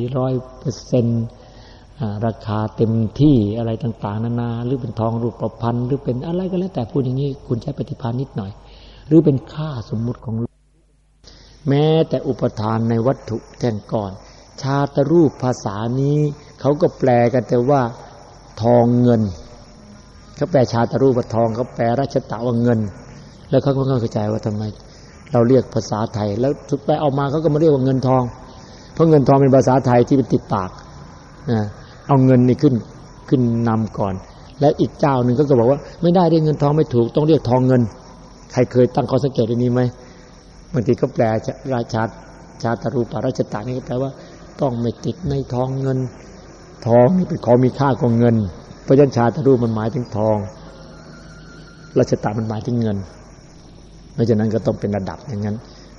S2: 100%ราคาเต็มที่อะไรต่างๆนานาหรือเป็นทองรูปประพันธ์หรือเป็นอะไรก็แล้วแต่พูดอย่างนี้คุณใช้ปฏิภาณนิดหน่อยหรือเป็นค่าสมมุติของแม้แต่อุปทานในวัตถุแท่งก่อนชาตรูปภาษานี้เขาก็แปลกันแต่ว่าทองเงินเขาแปลชาตรูปว่าทองเขาแปลรัชตะว่าเงินแล้วเขาก็เข้าใจว่าทำไมเราเรียกภาษาไทยแล้วสุดไปเอามาเขาก็มาเรียกว่าเงินทองเพราะเงินทองเป็นภาษาไทยที่เป็นติดปากเอาเงินนี่ขึ้นนำก่อนและอีกเจ้าหนึ่งก็บอกว่าไม่ได้เรียกเงินทองไม่ถูกต้องเรียกทองเงินใครเคยตั้งข้อสังเกตอันนี้ไหมบางทีก็แปลราชาตรูปรัชตะนี่ก็แปลว่าต้องไม่ติดในทองเงินทองนี่เป็นของมีค่ากว่าเงินเพราะฉะนั้นชาตรูปมันหมายถึงทองรัชตะมันหมายถึงเงินเพราะฉะนั้นก็ต้องเป็นระดับอย่างนั้น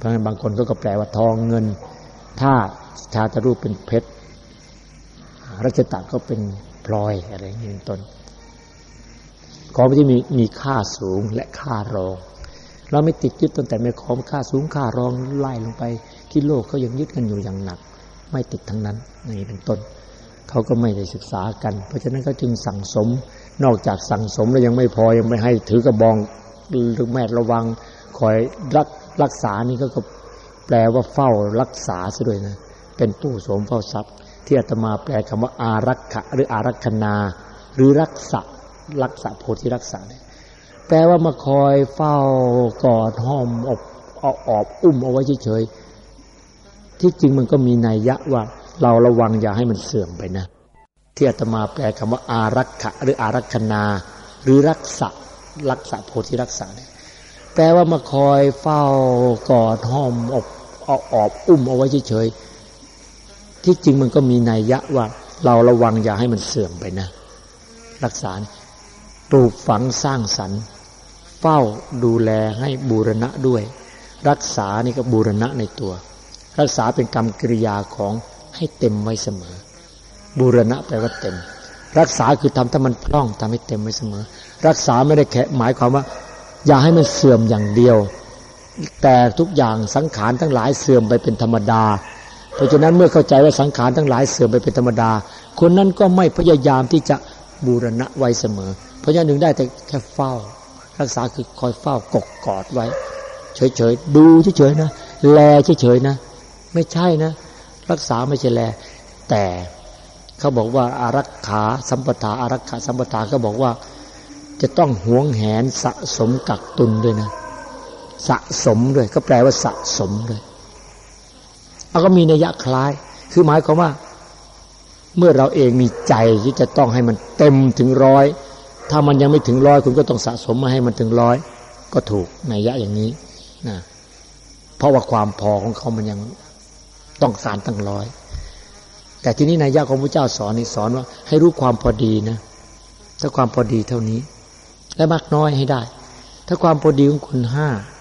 S2: เพราะฉะนั้นบางคนก็แปลว่าทองเงินถ้าชาตรูปเป็นเพชรรัชตะก็เป็นพลอยอะไรอย่างนี้เป็นต้นของที่มีค่าสูงและค่ารองเราไม่ติดยึดตั้งแต่ไม่ของค่าสูงค่ารองไล่ลงไปที่โลกเขายังยึดกันอยู่อย่างหนักไม่ติดทั้งนั้นนี่เป็นต้นเขาก็ไม่ได้ศึกษากันเพราะฉะนั้นเขาจึงสั่งสมนอกจากสั่งสมแล้วยังไม่พอยังไม่ให้ถือกระบองหรือแม่ระวังคอยรักษานี่ก็แปลว่าเฝ้ารักษาซะด้วยนะเป็นผู้สมเฝ้าทรัพย์ที่อาตมาแปลคำว่าอารักขะหรืออารักขณาหรือรักษาโพธิรักษาเนี่ยแปลว่ามาคอยเฝ้ากอดห้อมอบอุ้มเอาไว้เฉยๆที่จริงมันก็มีนัยยะว่าเราระวังอย่าให้มันเสื่อมไปนะที่อาตมาแปลคำว่าอารักขะหรืออารักขณาหรือรักษาโพธิรักษาเนี่ยแปลว่ามาคอยเฝ้ากอดห้อมอบอุ้มเอาไว้เฉยๆที่จริงมันก็มีนัยยะว่าเราระวังอย่าให้มันเสื่อมไปนะรักษาปลูกฝังสร้างสรรค์เฝ้าดูแลให้บูรณะด้วยรักษานี่ก็บูรณะในตัวรักษาเป็นกรรมกิริยาของให้เต็มไว้เสมอบูรณะแปลว่าเต็มรักษาคือทำถ้ามันพร่องทำให้เต็มไว้เสมอรักษาไม่ได้แค่หมายความว่าอย่าให้มันเสื่อมอย่างเดียวแต่ทุกอย่างสังขารทั้งหลายเสื่อมไปเป็นธรรมดาเพราะฉะนั้นเมื่อเข้าใจว่าสังขารทั้งหลายเสื่อมไปเป็นธรรมดาคนนั้นก็ไม่พยายามที่จะบูรณะไว้เสมอเพราะฉะนั้นถึงได้แต่แค่เฝ้ารักษาคือคอยเฝ้ากอดไว้เฉยๆดูเฉยๆนะแลเฉยๆนะไม่ใช่นะรักษาไม่ใช่แลแต่เขาบอกว่าอารักขาสัมปทาอารักขาสัมปทาเขาบอกว่าจะต้องหวงแหนสะสมกักตุนด้วยนะสะสมด้วยก็แปลว่าสะสมด้วยเอาก็มีนัยยะคล้ายคือหมายความว่าเมื่อเราเองมีใจที่จะต้องให้มันเต็มถึง100ถ้ามันยังไม่ถึง100คุณก็ต้องสะสมมาให้มันถึง100ก็ถูกนัยยะอย่างนี้นะเพราะว่าความพอของเขามันยังต้องการตั้ง100แต่ทีนี้นัยยะของพระเจ้าสอนนี่สอนว่าให้รู้ความพอดีนะถ้าความพอดีเท่านี้และมากน้อยให้ได้ถ้าความพอดีของคุณ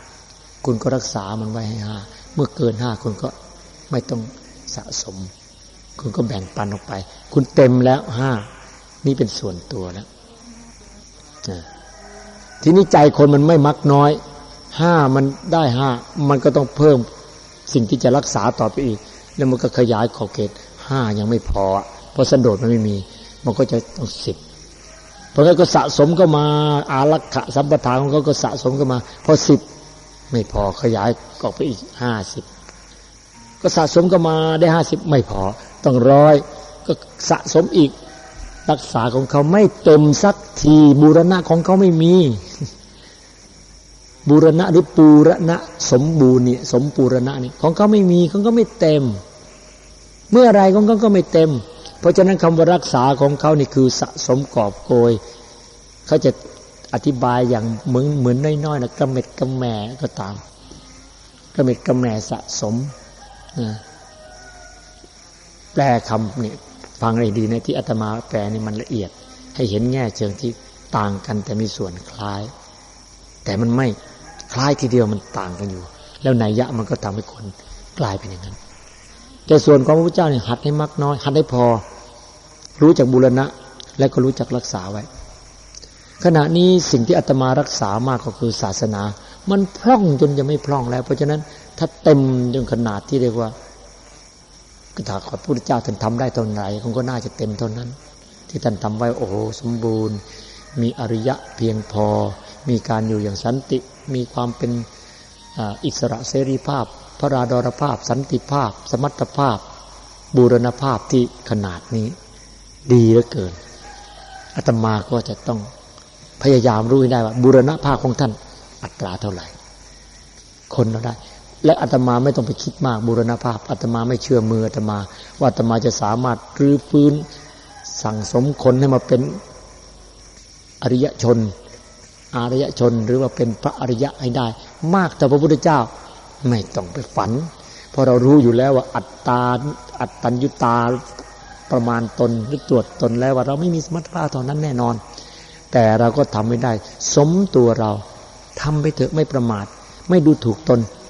S2: 5คุณก็รักษามันไว้ให้5เมื่อเกิน5คุณก็ไม่ต้องสะสมคุณก็แบ่งปันออกไปคุณเต็มแล้ว5นี่เป็นส่วนตัวแล้วทีนี้ใจคนมันไม่มักน้อย5มันได้5มันก็ต้องเพิ่มสิ่งที่จะรักษาต่อไปอีกแล้วมันก็ขยายขอบเขต5ยังไม่พอเพราะสันโดษมันไม่มีมันก็จะต้อง10เพราะงั้นก็สะสมก็มาอารักขะสัมปทาของเขาก็สะสมก็มาพอ10ไม่พอขยายออกไปอีก50ก็สะสมก็มาได้50ไม่พอต้อง100ก็สะสมอีกรักษาของเขาไม่เต็มสักทีบูรณะของเขาไม่มีบูรณะหรือปูรณะสมบูรณ์เนี่ยสมปูรณะนี่ของเขาไม่มีของเขาไม่เต็มเมื่อไรของเขาก็ไม่เต็มเพราะฉะนั้นคำว่ารักษาของเขานี่คือสะสมกอบโกยเขาจะอธิบายอย่างเหมือนน้อยๆนะกระเม็ดกระแหม่ก็ตามกระเม็ดกระแหม่สะสมแปลคำนี่ฟังให้ดีนะที่อาตมาแปลนี่มันละเอียดให้เห็นแง่เชิงที่ต่างกันแต่มีส่วนคล้ายแต่มันไม่คล้ายทีเดียวมันต่างกันอยู่แล้วนัยยะมันก็ทำให้คนกลายเป็นอย่างนั้นแต่ส่วนของพระพุทธเจ้าเนี่ยหัดให้มากน้อยหัดให้พอรู้จักบูรณะและก็รู้จักรักษาไว้ขณะนี้สิ่งที่อาตมารักษามากก็คือศาสนามันพร่องจนจะไม่พร่องแล้วเพราะฉะนั้นถ้าเต็มจนขนาดที่เรียกว่ากถาขอพระพุทธเจ้าท่านทำได้เท่าไหร่คงก็น่าจะเต็มเท่านั้นที่ท่านทำไว้โอ้โหสมบูรณ์มีอริยะเพียงพอมีการอยู่อย่างสันติมีความเป็นอิสระเสรีภาพพระราดรภาพสันติภาพสมรรถภาพบูรณภาพที่ขนาดนี้ดีเหลือเกินอาตมาก็จะต้องพยายามรู้ให้ได้ว่าบูรณภาพของท่านอัตราเท่าไหร่คนเราได้และอาตมาไม่ต้องไปคิดมากบูรณภาพอาตมาไม่เชื่อมืออาตมาว่าอาตมาจะสามารถรื้อฟื้นสั่งสมคนให้มาเป็นอริยชนอารยชนหรือว่าเป็นพระอริยะให้ได้มากแต่พระพุทธเจ้าไม่ต้องไปฝันเพราะเรารู้อยู่แล้วว่าอัตตัญญุตาประมาณตนหรือตรวจตนแล้วว่าเราไม่มีสมรรถภาพตอนนั้นแน่นอนแต่เราก็ทำไม่ได้สมตัวเราทำไปเถอะไม่ประมาทไม่ดูถูกตนท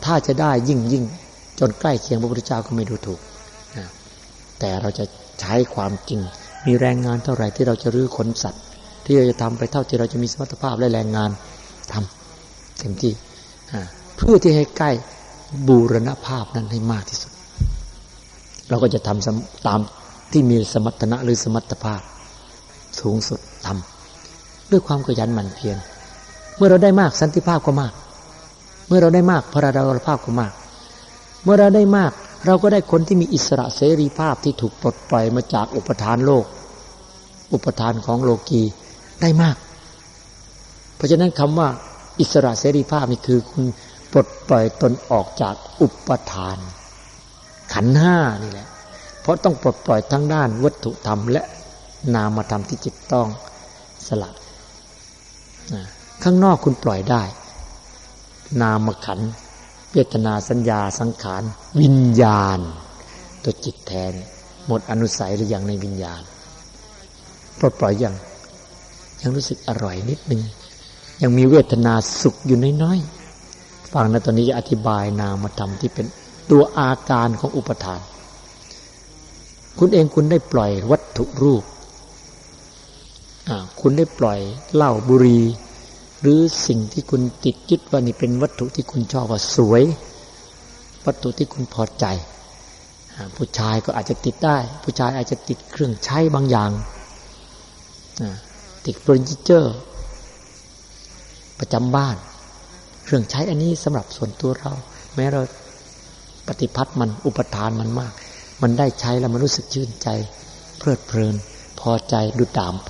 S2: ถ้าจะได้ยิ่งจนใกล้เคียงพระพุทธเจ้าก็ไม่ดูถูกนะแต่เราจะใช้ความจริงมีแรงงานเท่าไหร่ที่เราจะรื้อขนสัตว์ที่เราจะทำไปเท่าที่เราจะมีสมรรถภาพและแรงงานทำเต็มที่เพื่อที่ให้ใกล้บูรณภาพนั้นให้มากที่สุดเราก็จะทำตามที่มีสมรรถนะหรือสมรรถภาพสูงสุดทำด้วยความขยันหมั่นเพียรเมื่อเราได้มากสันติภาพก็มากเมื่อเราได้มากพระราดาภาพก็มากเมื่อเราได้มากเราก็ได้คนที่มีอิสระเสรีภาพที่ถูกปลดปล่อยมาจากอุปทานโลกอุปทานของโลกีได้มากเพราะฉะนั้นคำว่าอิสระเสรีภาพนี่คือคุณปลดปล่อยตนออกจากอุปทานขันธ์ห้านี่แหละเพราะต้องปลดปล่อยทั้งด้านวัตถุธรรมและนามธรรมที่จิตต้องสละข้างนอกคุณปล่อยได้นามขันธ์เวทนาสัญญาสังขารวิญญาณตัวจิตแทนหมดอนุสัยหรือยังในวิญญาณปลดปล่อยยังรู้สึกอร่อยนิดนึงยังมีเวทนาสุขอยู่น้อยๆฟังนะตอนนี้จะอธิบายนามธรรมที่เป็นตัวอาการของอุปทานคุณเองคุณได้ปล่อยวัตถุรูปคุณได้ปล่อยเหล้าบุหรี่หรือสิ่งที่คุณติดยึดว่านี่เป็นวัตถุที่คุณชอบว่าสวยวัตถุที่คุณพอใจผู้ชายก็อาจจะติดได้ผู้ชายอาจจะติดเครื่องใช้บางอย่างติดเฟอร์นิเจอร์ประจำบ้านเครื่องใช้อันนี้สำหรับส่วนตัวเราแม้เราปฏิพัทธ์มันอุปทานมันมากมันได้ใช้แล้วมันรู้สึกชื่นใจเพลิดเพลินพอใจดูดาม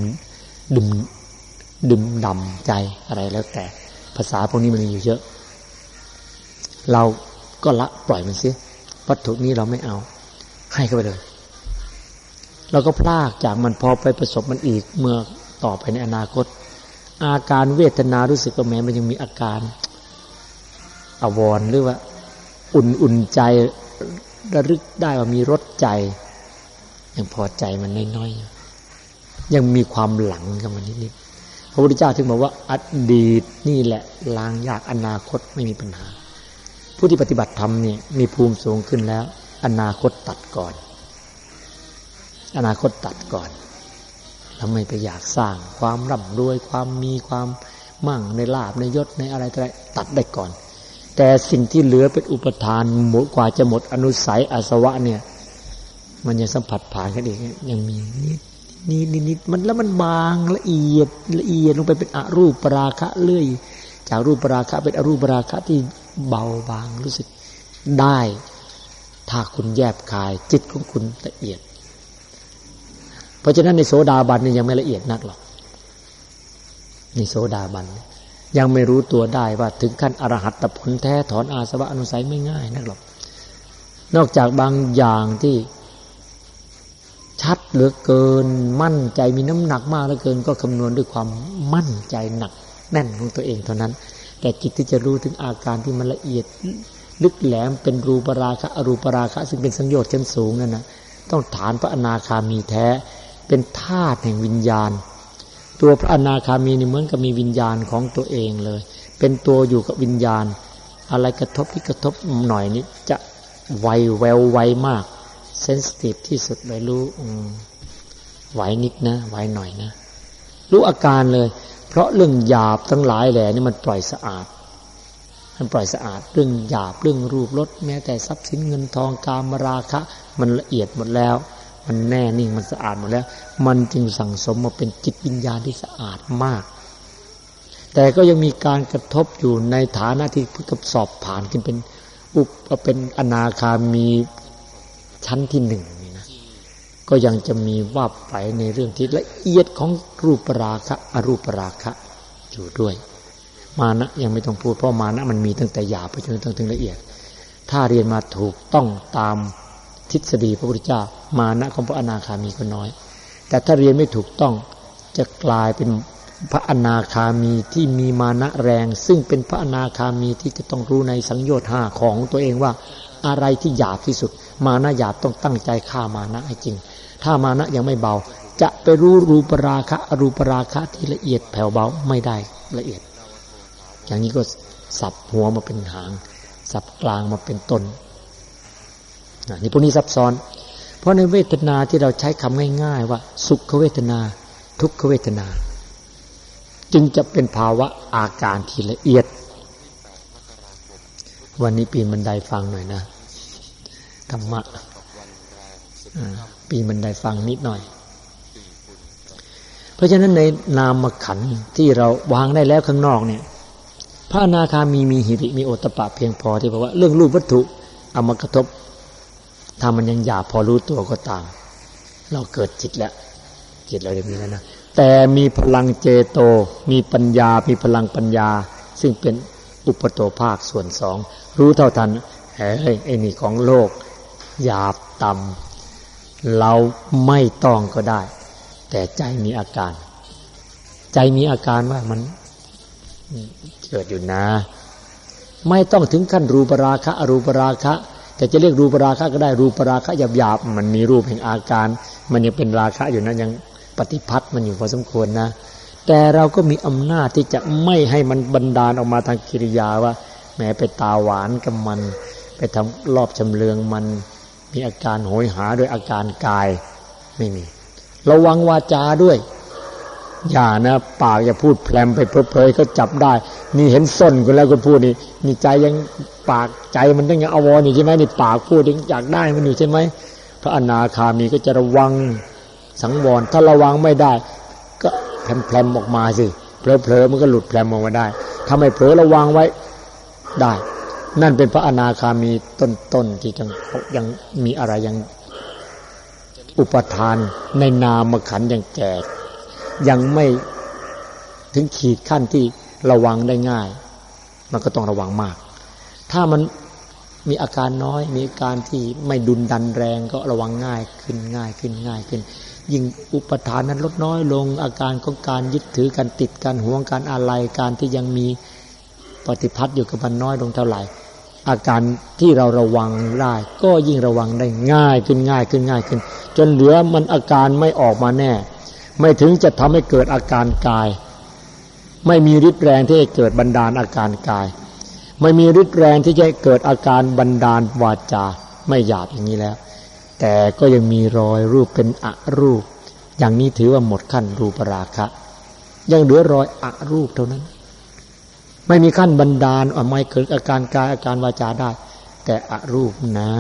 S2: ดื่มด่ำใจอะไรแล้วแต่ภาษาพวกนี้มันมีอยู่เยอะเราก็ละปล่อยมันเสียวัตถุนี้เราไม่เอาให้เข้าไปเลยเราก็พลากจากมันพอไปประสบมันอีกเมื่อต่อไปในอนาคตอาการเวทนารู้สึกว่าแม้มันยังมีอาการอาวรณ์หรือว่าอุ่นใจระลึกได้ว่ามีรสใจยังพอใจมันน้อยๆยังมีความหลังกับมันนิดๆพระพุทธเจ้าถึงบอกว่าอดีตนี่แหละล้างยากอนาคตไม่มีปัญหาผู้ที่ปฏิบัติธรรมเนี่ยมีภูมิสูงขึ้นแล้วอนาคตตัดก่อนอนาคตตัดก่อนเราไม่ไปอยากสร้างความร่ำรวยความมีความมั่งในลาภในยศในอะไรต่ออะไรตัดได้ก่อนแต่สิ่งที่เหลือเป็นอุปทานหมดกว่าจะหมดอนุสัยอาสวะเนี่ยมันยังสัมผัสผ่านกันอีกยังมีนิดมันแล้วมันบางละเอียดลงไปเป็นอรูปราคะเลื่อยจากรูปราคะเป็นอรูปราคะที่เบาบางรู้สึกได้ถ้าคุณแยบคายจิตของคุณละเอียดเพราะฉะนั้นในโสดาบันนี่ยังไม่ละเอียดนักหรอกในโสดาบันยังไม่รู้ตัวได้ว่าถึงขั้นอรหัตผลแท้ถอนอาสวะอนุสัยไม่ง่ายนักหรอกนอกจากบางอย่างที่ชัดเหลือเกินมั่นใจมีน้ำหนักมากเหลือเกินก็คำนวณด้วยความมั่นใจหนักแน่นของตัวเองเท่านั้นแต่จิตที่จะรู้ถึงอาการที่มันละเอียดลึกแหลมเป็นรูปราคะอรูปราคะซึ่งเป็นสังโยชน์ชั้นสูงนั่นนะต้องฐานพระอนาคามีแท้เป็นธาตุแห่งวิญญาณตัวพระอนาคามีนี่เหมือนกับมีวิญญาณของตัวเองเลยเป็นตัวอยู่กับวิญญาณอะไรกระทบที่กระทบหน่อยนี้จะไวแววไวมากเซนซิทีฟที่สุดเลยรู้ไหวนิดนะไหวหน่อยนะรู้อาการเลยเพราะเรื่องหยาบทั้งหลายแหล่นี่มันปล่อยสะอาดมันปล่อยสะอาดเรื่องหยาบเรื่องรูปรสแม้แต่ทรัพย์สินเงินทองกามราคะมันละเอียดหมดแล้วมันแน่นิ่งมันสะอาดหมดแล้วมันจึงสั่งสมมาเป็นจิตวิญญาณที่สะอาดมากแต่ก็ยังมีการกระทบอยู่ในฐานะที่กับสอบผ่านขึ้นเป็นอนาคามีชั้นที่หนึ่งนี่นะก็ยังจะมีว่าไปในเรื่องที่ละเอียดของรูปราคะอรูปราคะอยู่ด้วยมานะยังไม่ต้องพูดเพราะมานะมันมีตั้งแต่หยาบไปจนถึงละเอียดถ้าเรียนมาถูกต้องตามทฤษฎีพระพุทธเจ้ามานะของพระอนาคามีก็น้อยแต่ถ้าเรียนไม่ถูกต้องจะกลายเป็นพระอนาคามีที่มีมานะแรงซึ่งเป็นพระอนาคามีที่จะต้องรู้ในสังโยชน์5ของตัวเองว่าอะไรที่หยาบที่สุดมานะหยาบต้องตั้งใจฆ่ามานะให้จริงถ้ามานะยังไม่เบาจะไปรู้รูปราคะอรูปราคะที่ละเอียดแผ่วเบาไม่ได้ละเอียดอย่างนี้ก็สับหัวมาเป็นหางศัพท์กลางมาเป็นต้นนี่พวกนี้ซับซ้อนเพราะในเวทนาที่เราใช้คำง่ายๆว่าสุขเวทนาทุกขเวทนาจึงจะเป็นภาวะอาการที่ละเอียดวันนี้ปีนบันไดฟังหน่อยนะธรรมะปีนบันไดฟังนิดหน่อยเพราะฉะนั้นในนามขันธ์ที่เราวางได้แล้วข้างนอกเนี่ยพระอนาคามีหิริมีโอตตัปปะเพียงพอที่บอกว่าเรื่องรูปวัตถุเอามากระทบถ้ามันยังหยาบพอรู้ตัวก็ตามเราเกิดจิตแล้วจิตเราจะมีแล้วนะแต่มีพลังเจโตมีปัญญามีพลังปัญญาซึ่งเป็นอุปโตภาคส่วนสองรู้เท่าทันไอ้นี่ของโลกหยาบต่ำเราไม่ต้องก็ได้แต่ใจมีอาการใจมีอาการว่ามันเกิดอยู่นะไม่ต้องถึงขั้นรูปราคะอรูปราคะแต่จะเรียกรูปราคะก็ได้รูปราคะหยาบๆมันมีรูปแห่งอาการมันยังเป็นราคะอยู่นะยังปฏิพัทธ์มันอยู่พอสมควรนะแต่เราก็มีอำนาจที่จะไม่ให้มันบันดาลออกมาทางกิริยาว่าแม้ไปตาหวานกับมันไปทำรอบชำเลืองมันมีอาการโหยหาโดยอาการกายไม่มีระวังวาจาด้วยอย่านะปากอย่าพูดแพร่มไปเผยๆก็จับได้นี่เห็นส้นกันแล้วก็พูดนี่ใจยังปากใจมันต้องยังอวรอยู่ใช่ไหมนี่ปากพูดยังอยากได้มันอยู่ใช่ไหมพระอนาคามีก็จะระวังสังวรถ้าระวังไม่ได้ก็แพร่มออกมาสิเผลอๆมันก็หลุดแพร่มออกมาได้ถ้าไม่เผลอระวังไว้ได้นั่นเป็นพระอนาคามีต้นที่ยังมีอะไรยังอุปทานในนามขันธ์ยังแก่ยังไม่ถึงขีดขั้นที่ระวังได้ง่ายมันก็ต้องระวังมากถ้ามันมีอาการน้อยมีอาการที่ไม่ดุลดันแรงก็ระวังง่ายขึ้นยิ่งอุปทานนั้นลดน้อยลงอาการของการยึดถือกันติดกันหวงกันอะไรการที่ยังมีปฏิพัทธ์อยู่กับมันน้อยลงเท่าไหร่อาการที่เราระวังได้ก็ยิ่งระวังได้ง่ายขึ้นจนเหลือมันอาการไม่ออกมาแน่ไม่ถึงจะทำให้เกิดอาการกายไม่มีฤทธิ์แรงที่จะเกิดบันดาลอาการกายไม่มีฤทธิ์แรงที่จะเกิดอาการบันดาลวาจาไม่หยาบอย่างนี้แล้วแต่ก็ยังมีรอยรูปเป็นอรูปอย่างนี้ถือว่าหมดขั้นรูปราคะยังเหลือรอยอรูปเท่านั้นไม่มีขั้นบันดาลไม่เกิดอาการกายอาการวาจาได้แต่อรูปนะ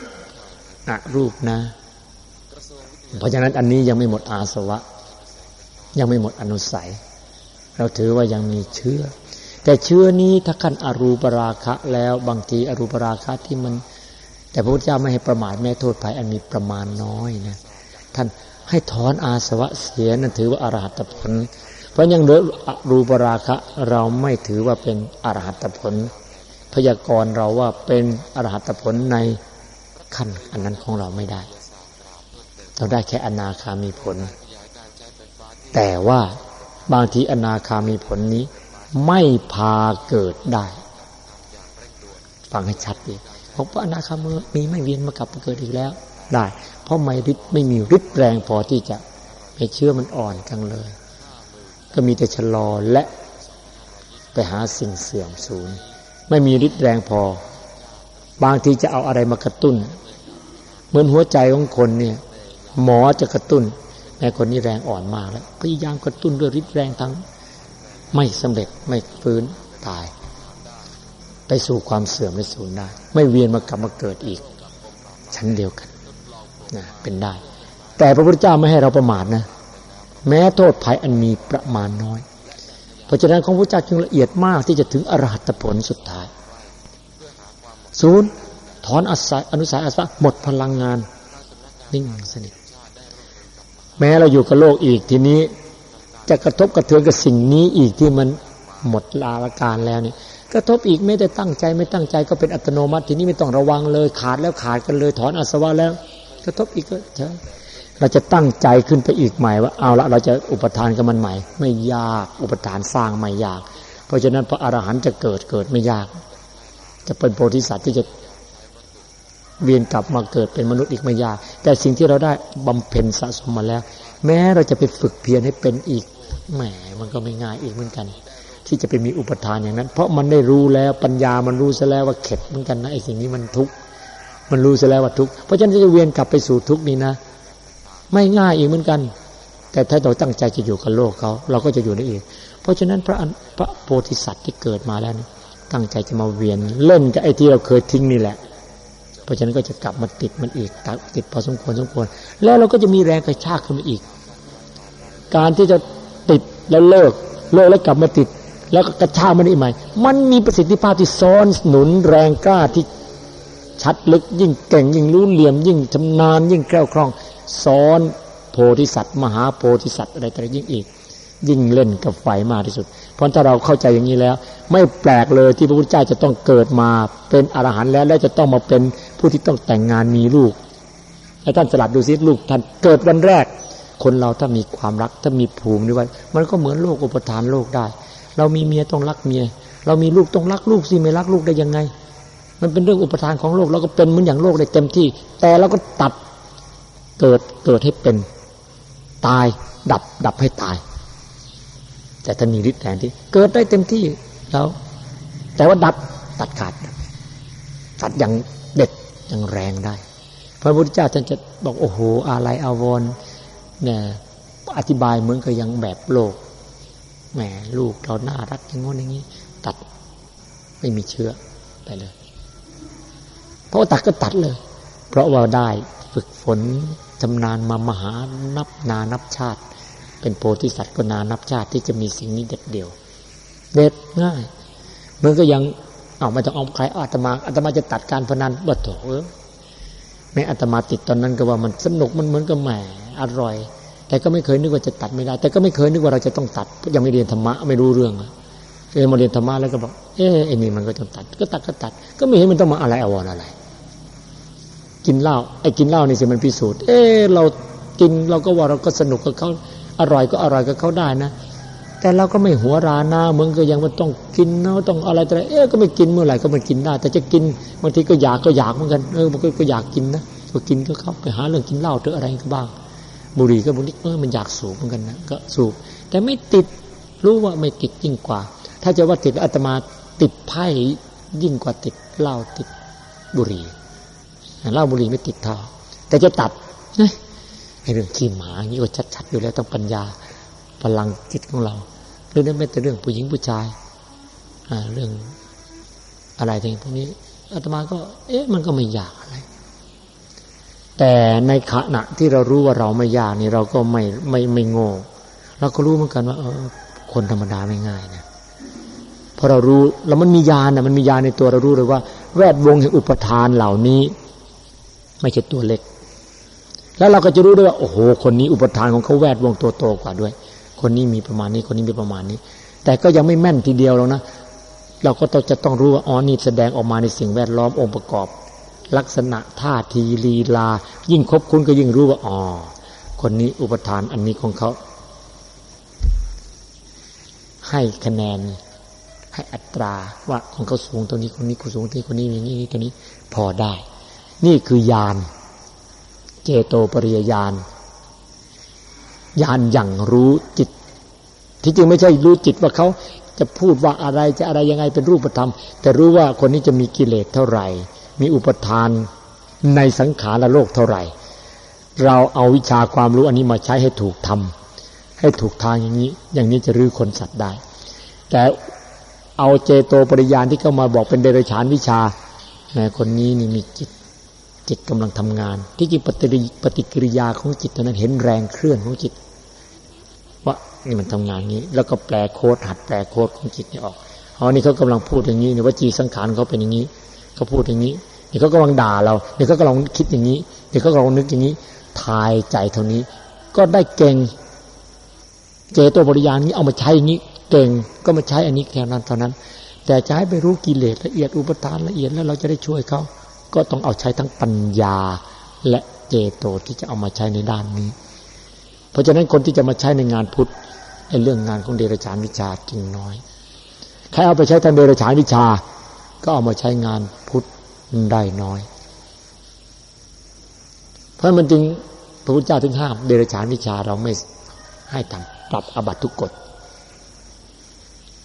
S2: เพราะฉะนั้นอันนี้ยังไม่หมดอาสวะยังไม่หมดอนุสัยเราถือว่ายังมีเชื้อแต่เชื้อนี้ถ้าขั้นอรูปราคะแล้วบางทีอรูปราคะที่มันแต่พระพุทธเจ้าไม่ให้ประมาทแม้โทษภัยอันมีประมาณน้อยนะท่านให้ถอนอาสวะเสียนั่นถือว่าอรหัตผลเพราะยังเหลืออรูปราคะเราไม่ถือว่าเป็นอรหัตผลพยากรณ์เราว่าเป็นอรหัตผลในขั้นอันนั้นของเราไม่ได้เราได้แค่อนาคามีผลแต่ว่าบางทีอนาคามีผลนี้ไม่พาเกิดได้ฟังให้ชัดดิเพราะว่าอนาคามีไม่เวียนมากลับมาเกิดอีกแล้วได้เพราะไม่มีฤทธิ์แรงพอที่จะให้เชื้อมันอ่อนจังเลยก็มีแต่ชะลอและไปหาสิ่งเสื่อมสูญไม่มีฤทธิ์แรงพอบางทีจะเอาอะไรมากระตุ้นเหมือนหัวใจของคนเนี่ยหมอจะกระตุ้นแม้คนนี้แรงอ่อนมากแล้วพยายามกระตุ้นด้วยฤทธิ์แรงทั้งไม่สำเร็จไม่ฟื้นตายไปสู่ความเสื่อมและสูญได้ไม่เวียนมากลับมาเกิดอีกชั้นเดียวกันนะเป็นได้แต่พระพุทธเจ้าไม่ให้เราประมาทนะแม้โทษภัยอันมีประมาณน้อยเพราะฉะนั้นของพระพุทธเจ้าจึงละเอียดมากที่จะถึงอรหัตผลสุดท้ายศูนย์ถอนอนุสัยอาสวะหมดพลังงานนิ่งสนิทแม้เราอยู่กับโลกอีกทีนี้จะกระทบกระเทือนกับสิ่งนี้อีกที่มันหมดลาการแล้วเนี่ยกระทบอีกไม่ได้ตั้งใจไม่ตั้งใจก็เป็นอัตโนมัติทีนี้ไม่ต้องระวังเลยขาดแล้วขาดกันเลยถอนอาสวะแล้วกระทบอีกก็ใช่เราจะตั้งใจขึ้นไปอีกใหม่ว่าเอาละเราจะอุปทานกับมันใหม่ไม่ยากอุปทานสร้างไม่ยากเพราะฉะนั้นพระอรหันต์จะเกิดไม่ยากจะเป็นโพธิสัตว์ที่จะเวียนกลับมาเกิดเป็นมนุษย์อีกไม่ยากแต่สิ่งที่เราได้บำเพ็ญสะสมมาแล้วแม้เราจะไปฝึกเพียรให้เป็นอีกแหมมันก็ไม่ง่ายอีกเหมือนกันที่จะไปมีอุปทานอย่างนั้นเพราะมันได้รู้แล้วปัญญามันรู้ซะแล้วว่าเข็ดเหมือนกันนะไอ้สิ่งนี้มันทุกข์มันรู้ซะแล้วว่าทุกข์เพราะฉะนั้นจะเวียนกลับไปสู่ทุกข์นี้นะไม่ง่ายอีกเหมือนกันแต่ถ้าเราตั้งใจจะอยู่กับโลกเขาเราก็จะอยู่ได้อีกเพราะฉะนั้นพระโพธิสัตว์ที่เกิดมาแล้วนะตั้งใจจะมาเวียนเล่นกับไอ้ที่เราเคยทิ้งนี่แหละเพราะฉะนั้นก็จะกลับมาติดมันอีกติดพอสมควรแล้วเราก็จะมีแรงกระชากขึ้นมาอีกการที่จะติดแล้วเลิกแล้วกลับมาติดแล้วก็กระชากมันอีกใหม่มันมีประสิทธิภาพที่ซ้อนหนุนแรงกล้าที่ชัดลึกยิ่งเก่งยิ่งรู้เหลี่ยมยิ่งชำนาญยิ่งแกล้วคล่องซ้อนโพธิสัตว์มหาโพธิสัตว์อะไรต่างๆยิ่งเล่นกับไฟมากที่สุดเพราะถ้าเราเข้าใจอย่างนี้แล้วไม่แปลกเลยที่พระพุทธเจ้าจะต้องเกิดมาเป็นอรหันต์แล้วและจะต้องมาเป็นผู้ที่ต้องแต่งงานมีลูกให้ท่านสลับดูซิลูกท่านเกิดวันแรกคนเราถ้ามีความรักถ้ามีภูมิด้วยมันก็เหมือนโลกอุปทานโลกได้เรามีเมียต้องรักเมียเรามีลูกต้องรักลูกสิไม่รักลูกได้ยังไงมันเป็นเรื่องอุปทานของโลกเราก็เป็นเหมือนอย่างโลกได้เต็มที่แต่เราก็ตัดเกิดให้เป็นตายดับให้ตายแต่ถ้ามีฤทธิ์แรงที่เกิดได้เต็มที่แล้วแต่ว่าตัดขาดตัดอย่างเด็ดอย่างแรงได้พระพุทธเจ้าท่านจะบอกโอ้โหอะไรอาวรณ์เนี่ยอธิบายเหมือนกับยังแบบโลกแหมลูกเราน่ารักอย่างงี้อย่างนี้ตัดไม่มีเชื้อไปเลยเพราะตัดก็ตัดเลยเพราะว่าได้ฝึกฝนชำนาญมามหานับชาติเป็นโพธิสัตว์ก็นานับชาติที่จะมีสิ่งนี้เด็ดเดี่ยวเด็ดง่ายเหมือนก็ยังไม่ต้องเอาใครอาตมาจะตัดการพนันบ่โถแม้อาตมาติดตอนนั้นก็ว่ามันสนุกมันเหมือนกับแหมอร่อยแต่ก็ไม่เคยนึกว่าจะตัดไม่ได้แต่ก็ไม่เคยนึกว่าเราจะต้องตัดยังไม่เรียนธรรมะไม่รู้เรื่องมาเรียนธรรมะแล้วก็บอกไอ้นี่มันก็ต้องตัดก็ไม่เห็นมันต้องมาอะไรอววรอะไรกินเหล้ากินเหล้านี่สิมันพิสูจน์เรากินเราก็ว่าเราก็สนุกกับเขาอร่อยก็อร่อยกับเขาได้นะแต่เราก็ไม่หัวรานะเหมือนก็ยังว่าต้องกินเนาะต้องอะไรแต่ก็ไม่กินเมื่อไหร่ก็มันกินได้แต่จะกินบางทีก็อยากเหมือนกันมันก็อยากกินนะก็กินก็เข้าไปหาเรื่องกินเหล้าเถอะอะไรก็บ้างบุหรี่ก็บางทีมันอยากสูบเหมือนกันนะก็สูบแต่ไม่ติดรู้ว่าไม่ติดยิ่งกว่าถ้าจะว่าติดอาตมาติดไพ่ยิ่งกว่าติดเหล้าติดบุหรี่เหล้าบุหรี่ไม่ติดเท่าแต่จะตัดนะไอ้เรื่องขี้หมาอย่างนี้ก็ชัดๆอยู่แล้วต้องปัญญาพลังจิตของเราเรื่องนั้นไม่แต่เรื่องผู้หญิงผู้ชายเรื่องอะไรทั้งพวกนี้อาตมาก็มันก็ไม่ยากอะไรแต่ในขณะที่เรารู้ว่าเราไม่ยากนี่เราก็ไม่โง่เราก็รู้เหมือนกันว่าคนธรรมดาไม่ง่ายนะพอเรารู้แล้วมันมีญาณมันมีญาณในตัวเรารู้เลยว่าแวดวงแห่งอุปทานเหล่านี้ไม่ใช่ตัวเล็กแล้วเราก็จะรู้ด้วยว่าโอ้โหคนนี้อุปทานของเขาแวดวงตัวโตกว่าด้วยคนนี้มีประมาณนี้คนนี้มีประมาณนี้แต่ก็ยังไม่แม่นทีเดียวแล้วนะเราก็จะต้องรู้ว่านี่แสดงออกมาในสิ่งแวดล้อมองค์ประกอบลักษณะท่าทีลีลายิ่งคบคุ้นก็ยิ่งรู้ว่าคนนี้อุปทานอันนี้ของเขาให้คะแนนให้อัตราว่าของเขาสูงตัวนี้คนนี้กูสูงตัวนี้คนนี้อย่างนี้ตัวนี้พอได้นี่คือญาณเจโตปริยญาณอย่างรู้จิตที่จริงไม่ใช่รู้จิตว่าเขาจะพูดว่าอะไรจะอะไรยังไงเป็นรูปธรรมแต่รู้ว่าคนนี้จะมีกิเลสเท่าไหร่มีอุปทานในสังขารโลกเท่าไหร่เราเอาวิชาความรู้อันนี้มาใช้ให้ถูกทำให้ถูกทางอย่างนี้จะรื้อคนสัตว์ได้แต่เอาเจโตปริยญาณที่เข้ามาบอกเป็นเดรัจฉานวิชาคนนี้นี่มีจิตกำลังทำงานที่จริงปฏิกิริยาของจิตตอนนั้นเห็นแรงเคลื่อนของจิตว่านี่มันทำงานงี้แล้วก็แปลโค้ดหัดแปลโค้ดของจิตนี่ออกนี่เขากำลังพูดอย่างนี้นี่ว่าจีสังขารเขาเป็นอย่างนี้เขาพูดอย่างนี้นี่เขากำลังด่าเรานี่เขากำลังคิดอย่างนี้นี่เขากำลังนึกอย่างนี้ทายใจเท่านี้ก็ได้เก่งเจโตปริยญาณนี้เอามาใช้อย่างนี้เก่งก็มาใช้อันนี้แค่นั้นเท่านั้นแต่จะให้ไปรู้กิเลสละเอียดอุปทานละเอียดแล้วเราจะได้ช่วยเขาก็ต้องเอาใช้ทั้งปัญญาและเจโตที่จะเอามาใช้ในด้านนี้เพราะฉะนั้นคนที่จะมาใช้ในงานพุทธไอ้เรื่องงานของเดรัจฉานวิชาจริงน้อยใครเอาไปใช้ทางเดรัจฉานวิชาก็เอามาใช้งานพุทธได้น้อยเพราะมันจึงพระพุทธเจ้าถึงห้ามเดรัจฉานวิชาเราไม่ให้ทำปรับอาบัติทุกกฎ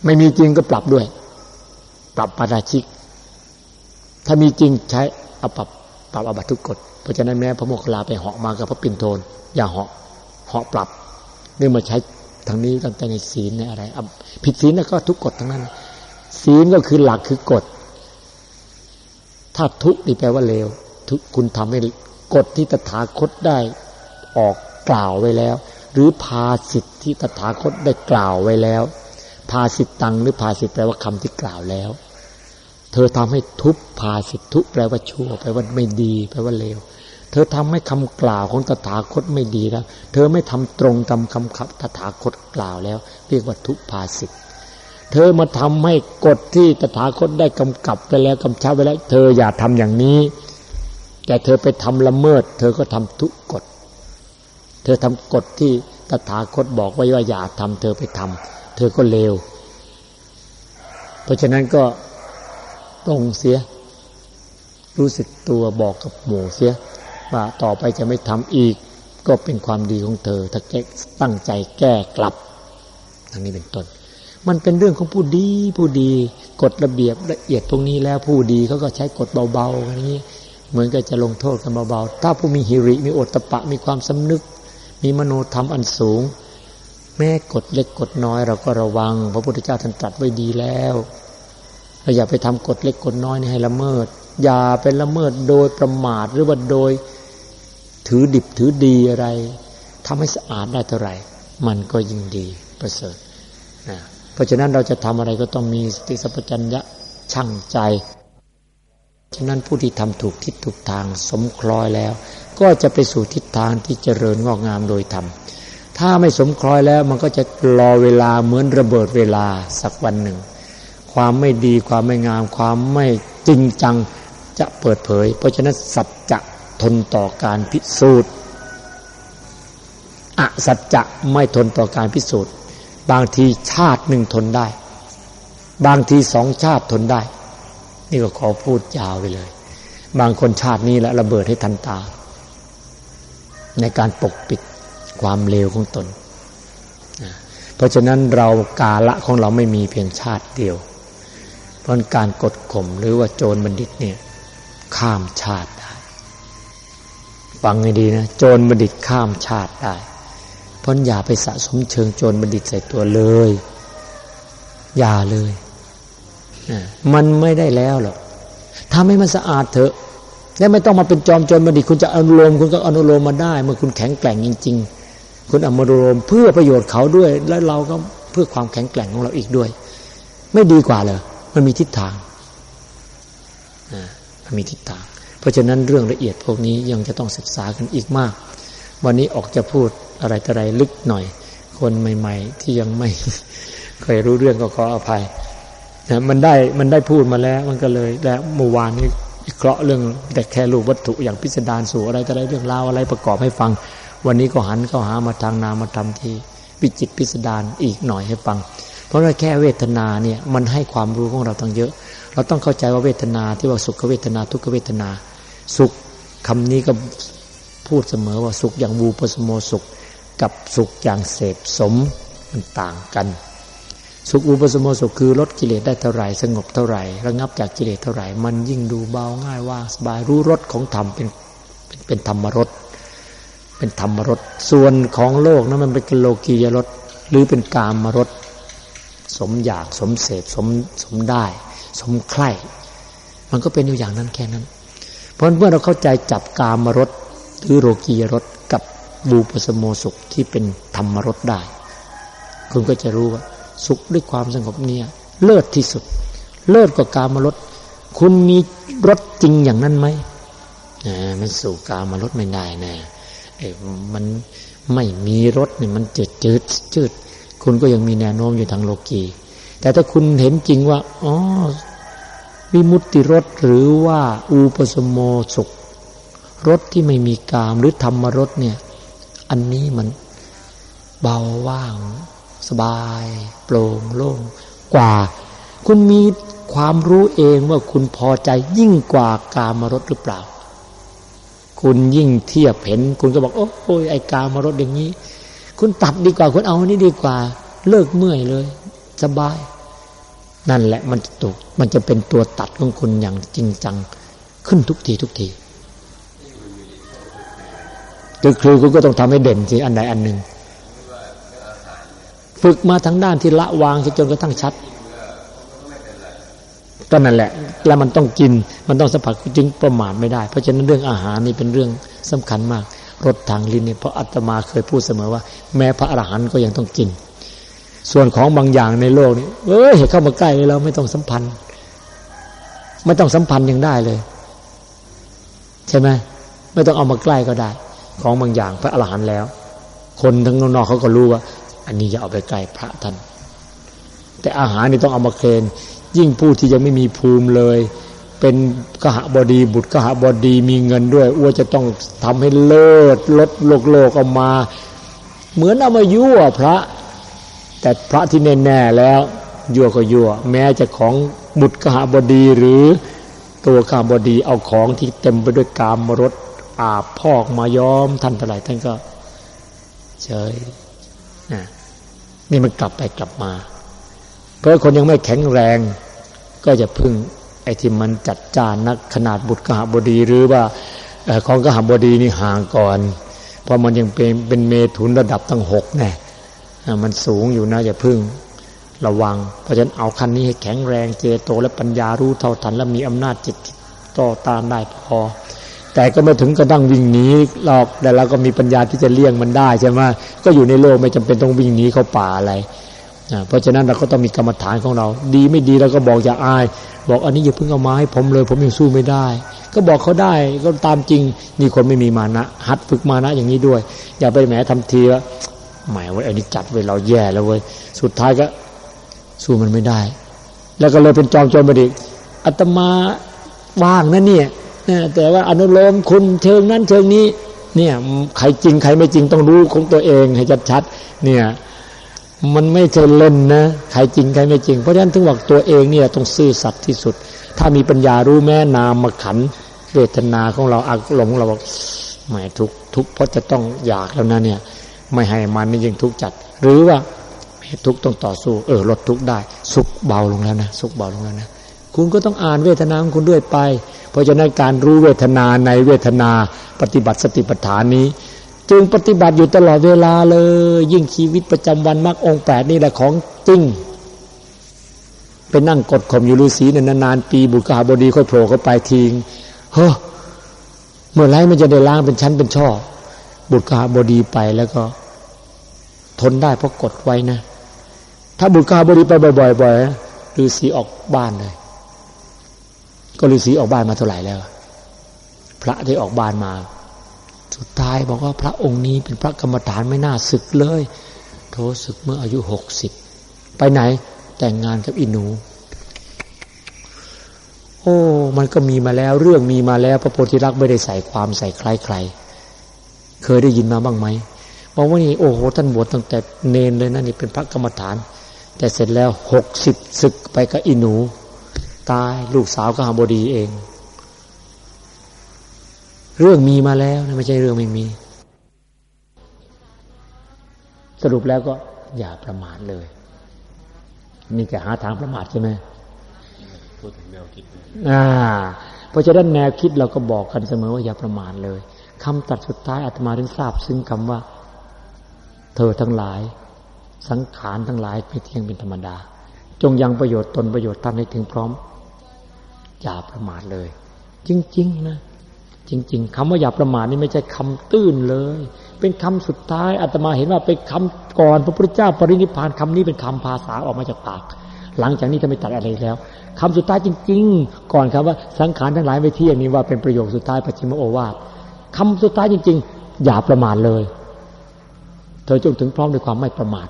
S2: ไม่มีจริงก็ปรับด้วยปรับปาราชิกถ้ามีจริงใช้เอาปรับอาบัติทุกกฎเพราะฉะนั้นแม้พระโมคคัลลาไปเหาะมากับพระปิ่นโทนอย่าเหาะปรับนี่มาใช้ทางนี้ตั้งแต่ในศีลในอะไรผิดศีลแล้วก็ทุกกฎทั้งนั้นศีลก็คือหลักคือกฎถ้าทุกนี่แปลว่าเลวทุกคุณทำให้กฎที่ตถาคตได้ออกกล่าวไว้แล้วหรือภาสิทธิที่ตถาคตได้กล่าวไว้แล้วภาสิตตังหรือภาสิทธิแปลว่าคำที่กล่าวแล้วเธอทำให้ทุบภาสิทธิทุแปลว่าชั่วแปลว่าไม่ดีแปลว่าเลวเธอทำให้คำกล่าวของตถาคตไม่ดีแล้วเธอไม่ทำตรงตามคำตถาคตกล่าวแล้วเรียกว่าทุภาสิทธิเธอมาทำให้กฎที่ตถาคตได้กำกับไปแล้วกำชับไว้แล้วเธออย่าทำอย่างนี้แต่เธอไปทำละเมิดเธอก็ทำทุกฎเธอทำกฎที่ตถาคตบอกไว้ว่าอย่าทำเธอไปทำเธอก็เลวเพราะฉะนั้นก็ตรงเสียรู้สึกตัวบอกกับหมู่เสียว่าต่อไปจะไม่ทำอีกก็เป็นความดีของเธอถ้าตั้งใจแก้กลับทั้งนี้เป็นต้นมันเป็นเรื่องของผู้ดีกฎระเบียบละเอียดตรงนี้แล้วผู้ดีเขาก็ใช้กฎเบาๆอย่างนี้เหมือนกับจะลงโทษกันเบาๆถ้าผู้มีหิริมีโอตตัปปะมีความสำนึกมีมโนธรรมอันสูงแม้กฎเล็กกฎน้อยเราก็ระวังพระพุทธเจ้าท่านตรัสไว้ดีแล้วเราอย่าไปทำกฎเล็กกฎน้อยนี่ให้ละเมิดอย่าเป็นละเมิดโดยประมาทหรือว่าโดยถือดิบถือดีอะไรทำให้สะอาดได้เท่าไหร่มันก็ยิ่งดีประเสริฐนะเพราะฉะนั้นเราจะทำอะไรก็ต้องมีสติสัมปชัญญะชั่งใจฉะนั้นผู้ที่ทำถูกทิศถูกทางสมคล้อยแล้วก็จะไปสู่ทิศทางที่เจริญงอกงามโดยธรรมถ้าไม่สมคล้อยแล้วมันก็จะรอเวลาเหมือนระเบิดเวลาสักวันหนึ่งความไม่ดีความไม่งามความไม่จริงจังจะเปิดเผยเพราะฉะนั้นสัจจะทนต่อการพิสูจน์อสัจจะไม่ทนต่อการพิสูจน์บางทีชาติหนึ่งทนได้บางที2 ชาติทนได้นี่ก็ขอพูดยาวไปเลยบางคนชาตินี้ละระเบิดให้ทันตาในการปกปิดความเลวของตนเพราะฉะนั้นเรากาละของเราไม่มีเพียงชาติเดียวเพราะการกดข่มหรือว่าโจรบัณฑิตเนี่ยข้ามชาติได้ฟังให้ดีนะโจรบัณฑิตข้ามชาติได้เพราะอย่าไปสะสมเชิงโจรบัณฑิตใส่ตัวเลยอย่าเลยมันไม่ได้แล้วหรอกทำให้มันสะอาดเถอะแล้วไม่ต้องมาเป็นจอมโจรบัณฑิตคุณจะอนุโลมคุณก็อนุโลมมาได้เมื่อคุณแข็งแกร่งจริงๆคุณอนุโลมเพื่อประโยชน์เขาด้วยและเราก็เพื่อความแข็งแกร่งของเราอีกด้วยไม่ดีกว่าเหรอมันมีทิศทางมันมีทิศทางเพราะฉะนั้นเรื่องละเอียดพวกนี้ยังจะต้องศึกษากันอีกมากวันนี้ออกจะพูดอะไรต่ออะไรลึกหน่อยคนใหม่ๆที่ยังไม่เคยรู้เรื่องก็ขออภัยนะมันได้พูดมาแล้วมันก็เลยและเมื่อวานนี้วิเคราะห์เรื่องแต่แค่รูปวัตถุอย่างพิสดารสู่อะไรต่ออะไรเรื่องราวอะไรประกอบให้ฟังวันนี้ก็หันเข้าหามาทางนามธรรมที่วิจิตรพิสดารอีกหน่อยให้ฟังเพราะว่าแค่เวทนาเนี่ยมันให้ความรู้ของเราตั้งเยอะเราต้องเข้าใจว่าเวทนาที่ว่าสุขเวทนาทุกขเวทนาสุขคำนี้ก็พูดเสมอว่าสุขอย่างวูปสโมสุขกับสุขอย่างเสพสมมันต่างกันสุขอุปสมโมสุขคือลดกิเลสได้เท่าไหร่สงบเท่าไหร่ระงับจากกิเลสเท่าไหร่มันยิ่งดูเบาง่ายว่างสบายรู้รสของธรรมเป็นธรรมรสเป็นธรรมรสส่วนของโลกนั้นมันเป็นโลกียรสหรือเป็นกามรสสมอยากสมเสพสมได้สมใคร่มันก็เป็นอยู่อย่างนั้นแค่นั้นเพราะเมื่อเราเข้าใจจับกามรสหรือโลกียรสกับวูปสโมสุขที่เป็นธรรมรสได้คุณก็จะรู้ว่าสุขด้วยความสงบเนี่ยเลิศที่สุดเลิศกว่ากามรสคุณมีรสจริงอย่างนั้นไหมมันสู่กามรสไม่ได้นะมันไม่มีรสเนี่ยมันจืดคุณก็ยังมีแนวโน้มอยู่ทางโลกีแต่ถ้าคุณเห็นจริงว่าอ๋อวิมุตติรสหรือว่าอุปสมโมสุขรสที่ไม่มีกามหรือธรรมรสเนี่ยอันนี้มันเบาว่างสบายโปร่งโล่งกว่าคุณมีความรู้เองว่าคุณพอใจยิ่งกว่ากามรสหรือเปล่าคุณยิ่งเทียบเห็นคุณก็บอกโอ้ยไอ้กามรสอย่างนี้คุณตัดดีกว่าคุณเอาอันนี้ดีกว่าเลิกเมื่อยเลยสบายนั่นแหละมันจะตกมันจะเป็นตัวตัดของคุณอย่างจริงจังขึ้นทุกทีคือคุณก็ต้องทำให้เด่นสิอันใดอันหนึ่งฝึกมาทั้งด้านที่ละวางจนกระทั่งชัดก็นั่นแหละแล้วมันต้องกินมันต้องสัมผัสจึงประมาทไม่ได้เพราะฉะนั้นเรื่องอาหารนี่เป็นเรื่องสำคัญมากรสทางลิ้นเนี่ยเพราะอาตมาเคยพูดเสมอว่าแม้พระอรหันต์ก็ยังต้องกินส่วนของบางอย่างในโลกนี้เห็นเข้ามาใกล้เราไม่ต้องสัมพันธ์ไม่ต้องสัมพันธ์ยังได้เลยใช่ไหมไม่ต้องเอามาใกล้ก็ได้ของบางอย่างพระอรหันต์แล้วคนทั้งนอกเขาก็รู้ว่าอันนี้อย่าเอาไปใกล้พระท่านแต่อาหารนี่ต้องเอามาเคลนยิ่งผู้ที่ยังไม่มีภูมิเลยเป็นกหบดีบุตรกหบดีมีเงินด้วยอ้วจะต้องทำให้เลิศลดโลกเอามาเหมือนเอามายั่วพระแต่พระที่แน่ๆแล้วยั่วก็ยั่วแม้จะของบุตรกหบดีหรือตัวกหบดีเอาของที่เต็มไปด้วยกามรสอาบพอกมาย้อมท่านเท่าไหร่ท่านก็เฉยนี่มันกลับไปกลับมาเพราะคนยังไม่แข็งแรงก็จะพึ่งไอ้ที่มันจัดจ้านนักขนาดบุตรกหบดีหรือว่าของกหบดีนี่ห่างก่อนเพราะมันยังเป็นเมถุนระดับตั้ง6แน่มันสูงอยู่นะอย่าพึ่งระวังเพราะฉะนั้นเอาขั้นนี้ให้แข็งแรงเจโตและปัญญารู้เท่าทันและมีอำนาจจิตต่อต้านได้พอแต่ก็ไม่ถึงกระทั่งวิ่งหนีหรอกแต่เราก็มีปัญญาที่จะเลี่ยงมันได้ใช่ไหมก็อยู่ในโลกไม่จำเป็นต้องวิ่งหนีเข้าป่าอะไรเพราะฉะนั้นเราก็ต้องมีกรรมฐานของเราดีไม่ดีเราก็บอกอย่าอายบอกอันนี้อย่าเพิ่งเอามาให้ผมเลยผมยังสู้ไม่ได้ก็บอกเขาได้ก็ตามจริงนี่คนไม่มีมานะหัดฝึกมานะอย่างนี้ด้วยอย่าไปแหมทำทีว่าหมายว่าอันนี้จัดไว้เราแย่แล้วเว้ยสุดท้ายก็สู้มันไม่ได้แล้วก็เลยเป็นจอมโจรบัณฑิตอาตมาว่างนะเนี่ยแต่ว่าอนุโลมคุณเชิงนั้นเชิงนี้เนี่ยใครจริงใครไม่จริงต้องรู้ของตัวเองให้ชัดๆเนี่ยมันไม่ใช่เล่นนะใครจริงใครไม่จริงเพราะฉะนั้นถึงบอกตัวเองเนี่ยต้องซื่อสัตย์ที่สุดถ้ามีปัญญารู้แม้นามขันธ์เวทนาของเราอารมณ์ของเราบอกหมายทุกเพราะจะต้องอยากแล้วนะเนี่ยไม่ให้มันนี่ยิ่งทุกข์จัดหรือว่าทุกข์ต้องต่อสู้ลดทุกข์ได้สุขเบาลงแล้วนะสุขเบาลงแล้วนะคุณก็ต้องอ่านเวทนาของคุณด้วยไปเพราะฉะนั้นการรู้เวทนาในเวทนาปฏิบัติสติปัฏฐานนี้จึงปฏิบัติอยู่ตลอดเวลาเลยยิ่งชีวิตประจำวันมรรคองค์8นี่แหละของจริงไปนั่งกดข่มอยู่ฤาษีนานๆปีบุตรกหบดีค่อยโผล่เข้าไปทิ้งเมื่อไรมันจะได้ล้างเป็นชั้นเป็นช่อบุตรกหบดีไปแล้วก็ทนได้เพราะกดไว้นะถ้าบุตรกหบดีไปบ่อยๆฤาษีออกบ้านเลยก็ฤาษีออกบ้านมาเท่าไหร่แล้วพระที่ออกบ้านมาสุดท้ายบอกว่าพระองค์นี้เป็นพระกรรมฐานไม่น่าศึกเลยโทศึกเมื่ออายุ60ไปไหนแต่งงานกับอีหนูมันก็มีมาแล้วเรื่องมีมาแล้วพระโพธิลักษณ์ไม่ได้ใส่ความใส่ใครเคยได้ยินมาบ้างไหมบอกว่านี่โอ้โหท่านบวชตั้งแต่เนนเลยนะนี่เป็นพระกรรมฐานแต่เสร็จแล้ว60ศึกไปกับอีหนูตายลูกสาวกหบดีเองเรื่องมีมาแล้วนะไม่ใช่เรื่องไม่มีสรุปแล้วก็อย่าประมาทเลยมีแต่หาทางประมาทใช่ไหมพูดถึงแนวคิดเพราะฉะนั้นแนวคิดเราก็บอกกันเสมอว่าอย่าประมาทเลยคำตัดสุดท้ายอาตมาถึงทราบซึ้งคำว่าเธอทั้งหลายสังขารทั้งหลายไม่เที่ยงเป็นธรรมดาจงยังประโยชน์ตนประโยชน์ท่านให้ถึงพร้อมอย่าประมาทเลยจริงๆนะจริงๆคำว่าอย่าประมาทนี่ไม่ใช่คำตื้นเลยเป็นคำสุดท้ายอาตมาเห็นว่าเป็นคำก่อนพระพุทธเจ้าปรินิพพานคำนี้เป็นคำภาษาออกมาจากปากหลังจากนี้จะไม่ตัดอะไรแล้วคำสุดท้ายจริงๆก่อนคำว่าสังขารทั้งหลายไม่เที่ยงนี้ว่าเป็นประโยคสุดท้ายปัจฉิมโอวาทคำสุดท้ายจริงๆอย่าประมาทเลยเธอจงถึงพร้อมด้วยความไม่ประมาท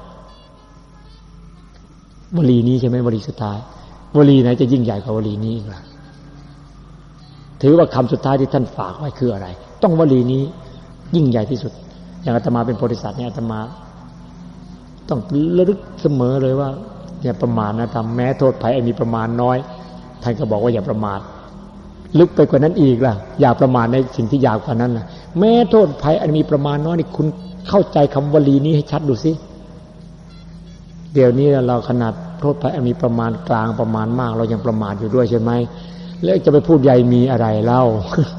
S2: วลีนี้ใช่ไหมวลีสุดท้ายวลีไหนจะยิ่งใหญ่กว่าวลีนี้อีกล่ะถือว่าคำสุดท้ายที่ท่านฝากไว้คืออะไรต้องวลีนี้ยิ่งใหญ่ที่สุดอย่างอาตมาเป็นโพธิสัตว์เนี่ยอาตมาต้องระลึกเสมอเลยว่าอย่าประมาทนะทำแม้โทษภัยมีประมาณน้อยท่านก็บอกว่าอย่าประมาทลึกไปกว่านั้นอีกล่ะอย่าประมาทในสิ่งที่ยาวกว่านั้นนะแม้โทษภัยมีประมาณน้อยนี่คุณเข้าใจคำวลีนี้ให้ชัดดูสิเดี๋ยวนี้เราขนาดโทษภัยมีประมาณกลางประมาณมากเรายังประมาทอยู่ด้วยใช่ไหมแล้วจะไปพูดใหญ่มีอะไรเล่า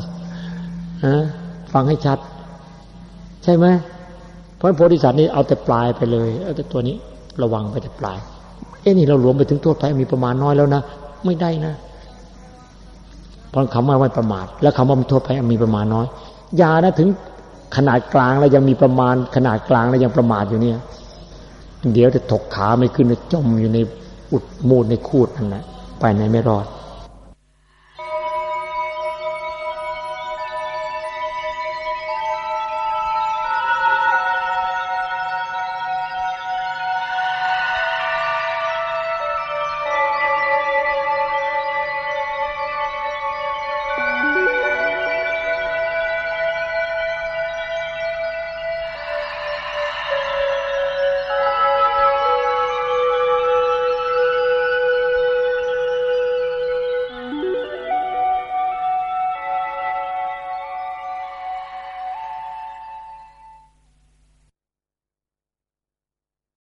S2: ฟังให้ชัดใช่ไหมเพราะโพธิสัตว์นี่เอาแต่ปลายไปเลยเอาแต่ตัวนี้ระวังไปแต่ปลายนี่เรารวมไปถึงโทษภัยมีประมาณน้อยแล้วนะไม่ได้นะเพราะคำว่าไม่ประมาทแล้วคำว่าโทษภัยมีประมาณน้อยอย่านะถึงขนาดกลางแล้วยังมีประมาณขนาดกลางแล้วยังประมาทอยู่เนี่ยเดี๋ยวจะถกขาไม่ขึ้นจะจมอยู่ในอุดมูดในคูดนั่นแหละไปไหนไม่รอด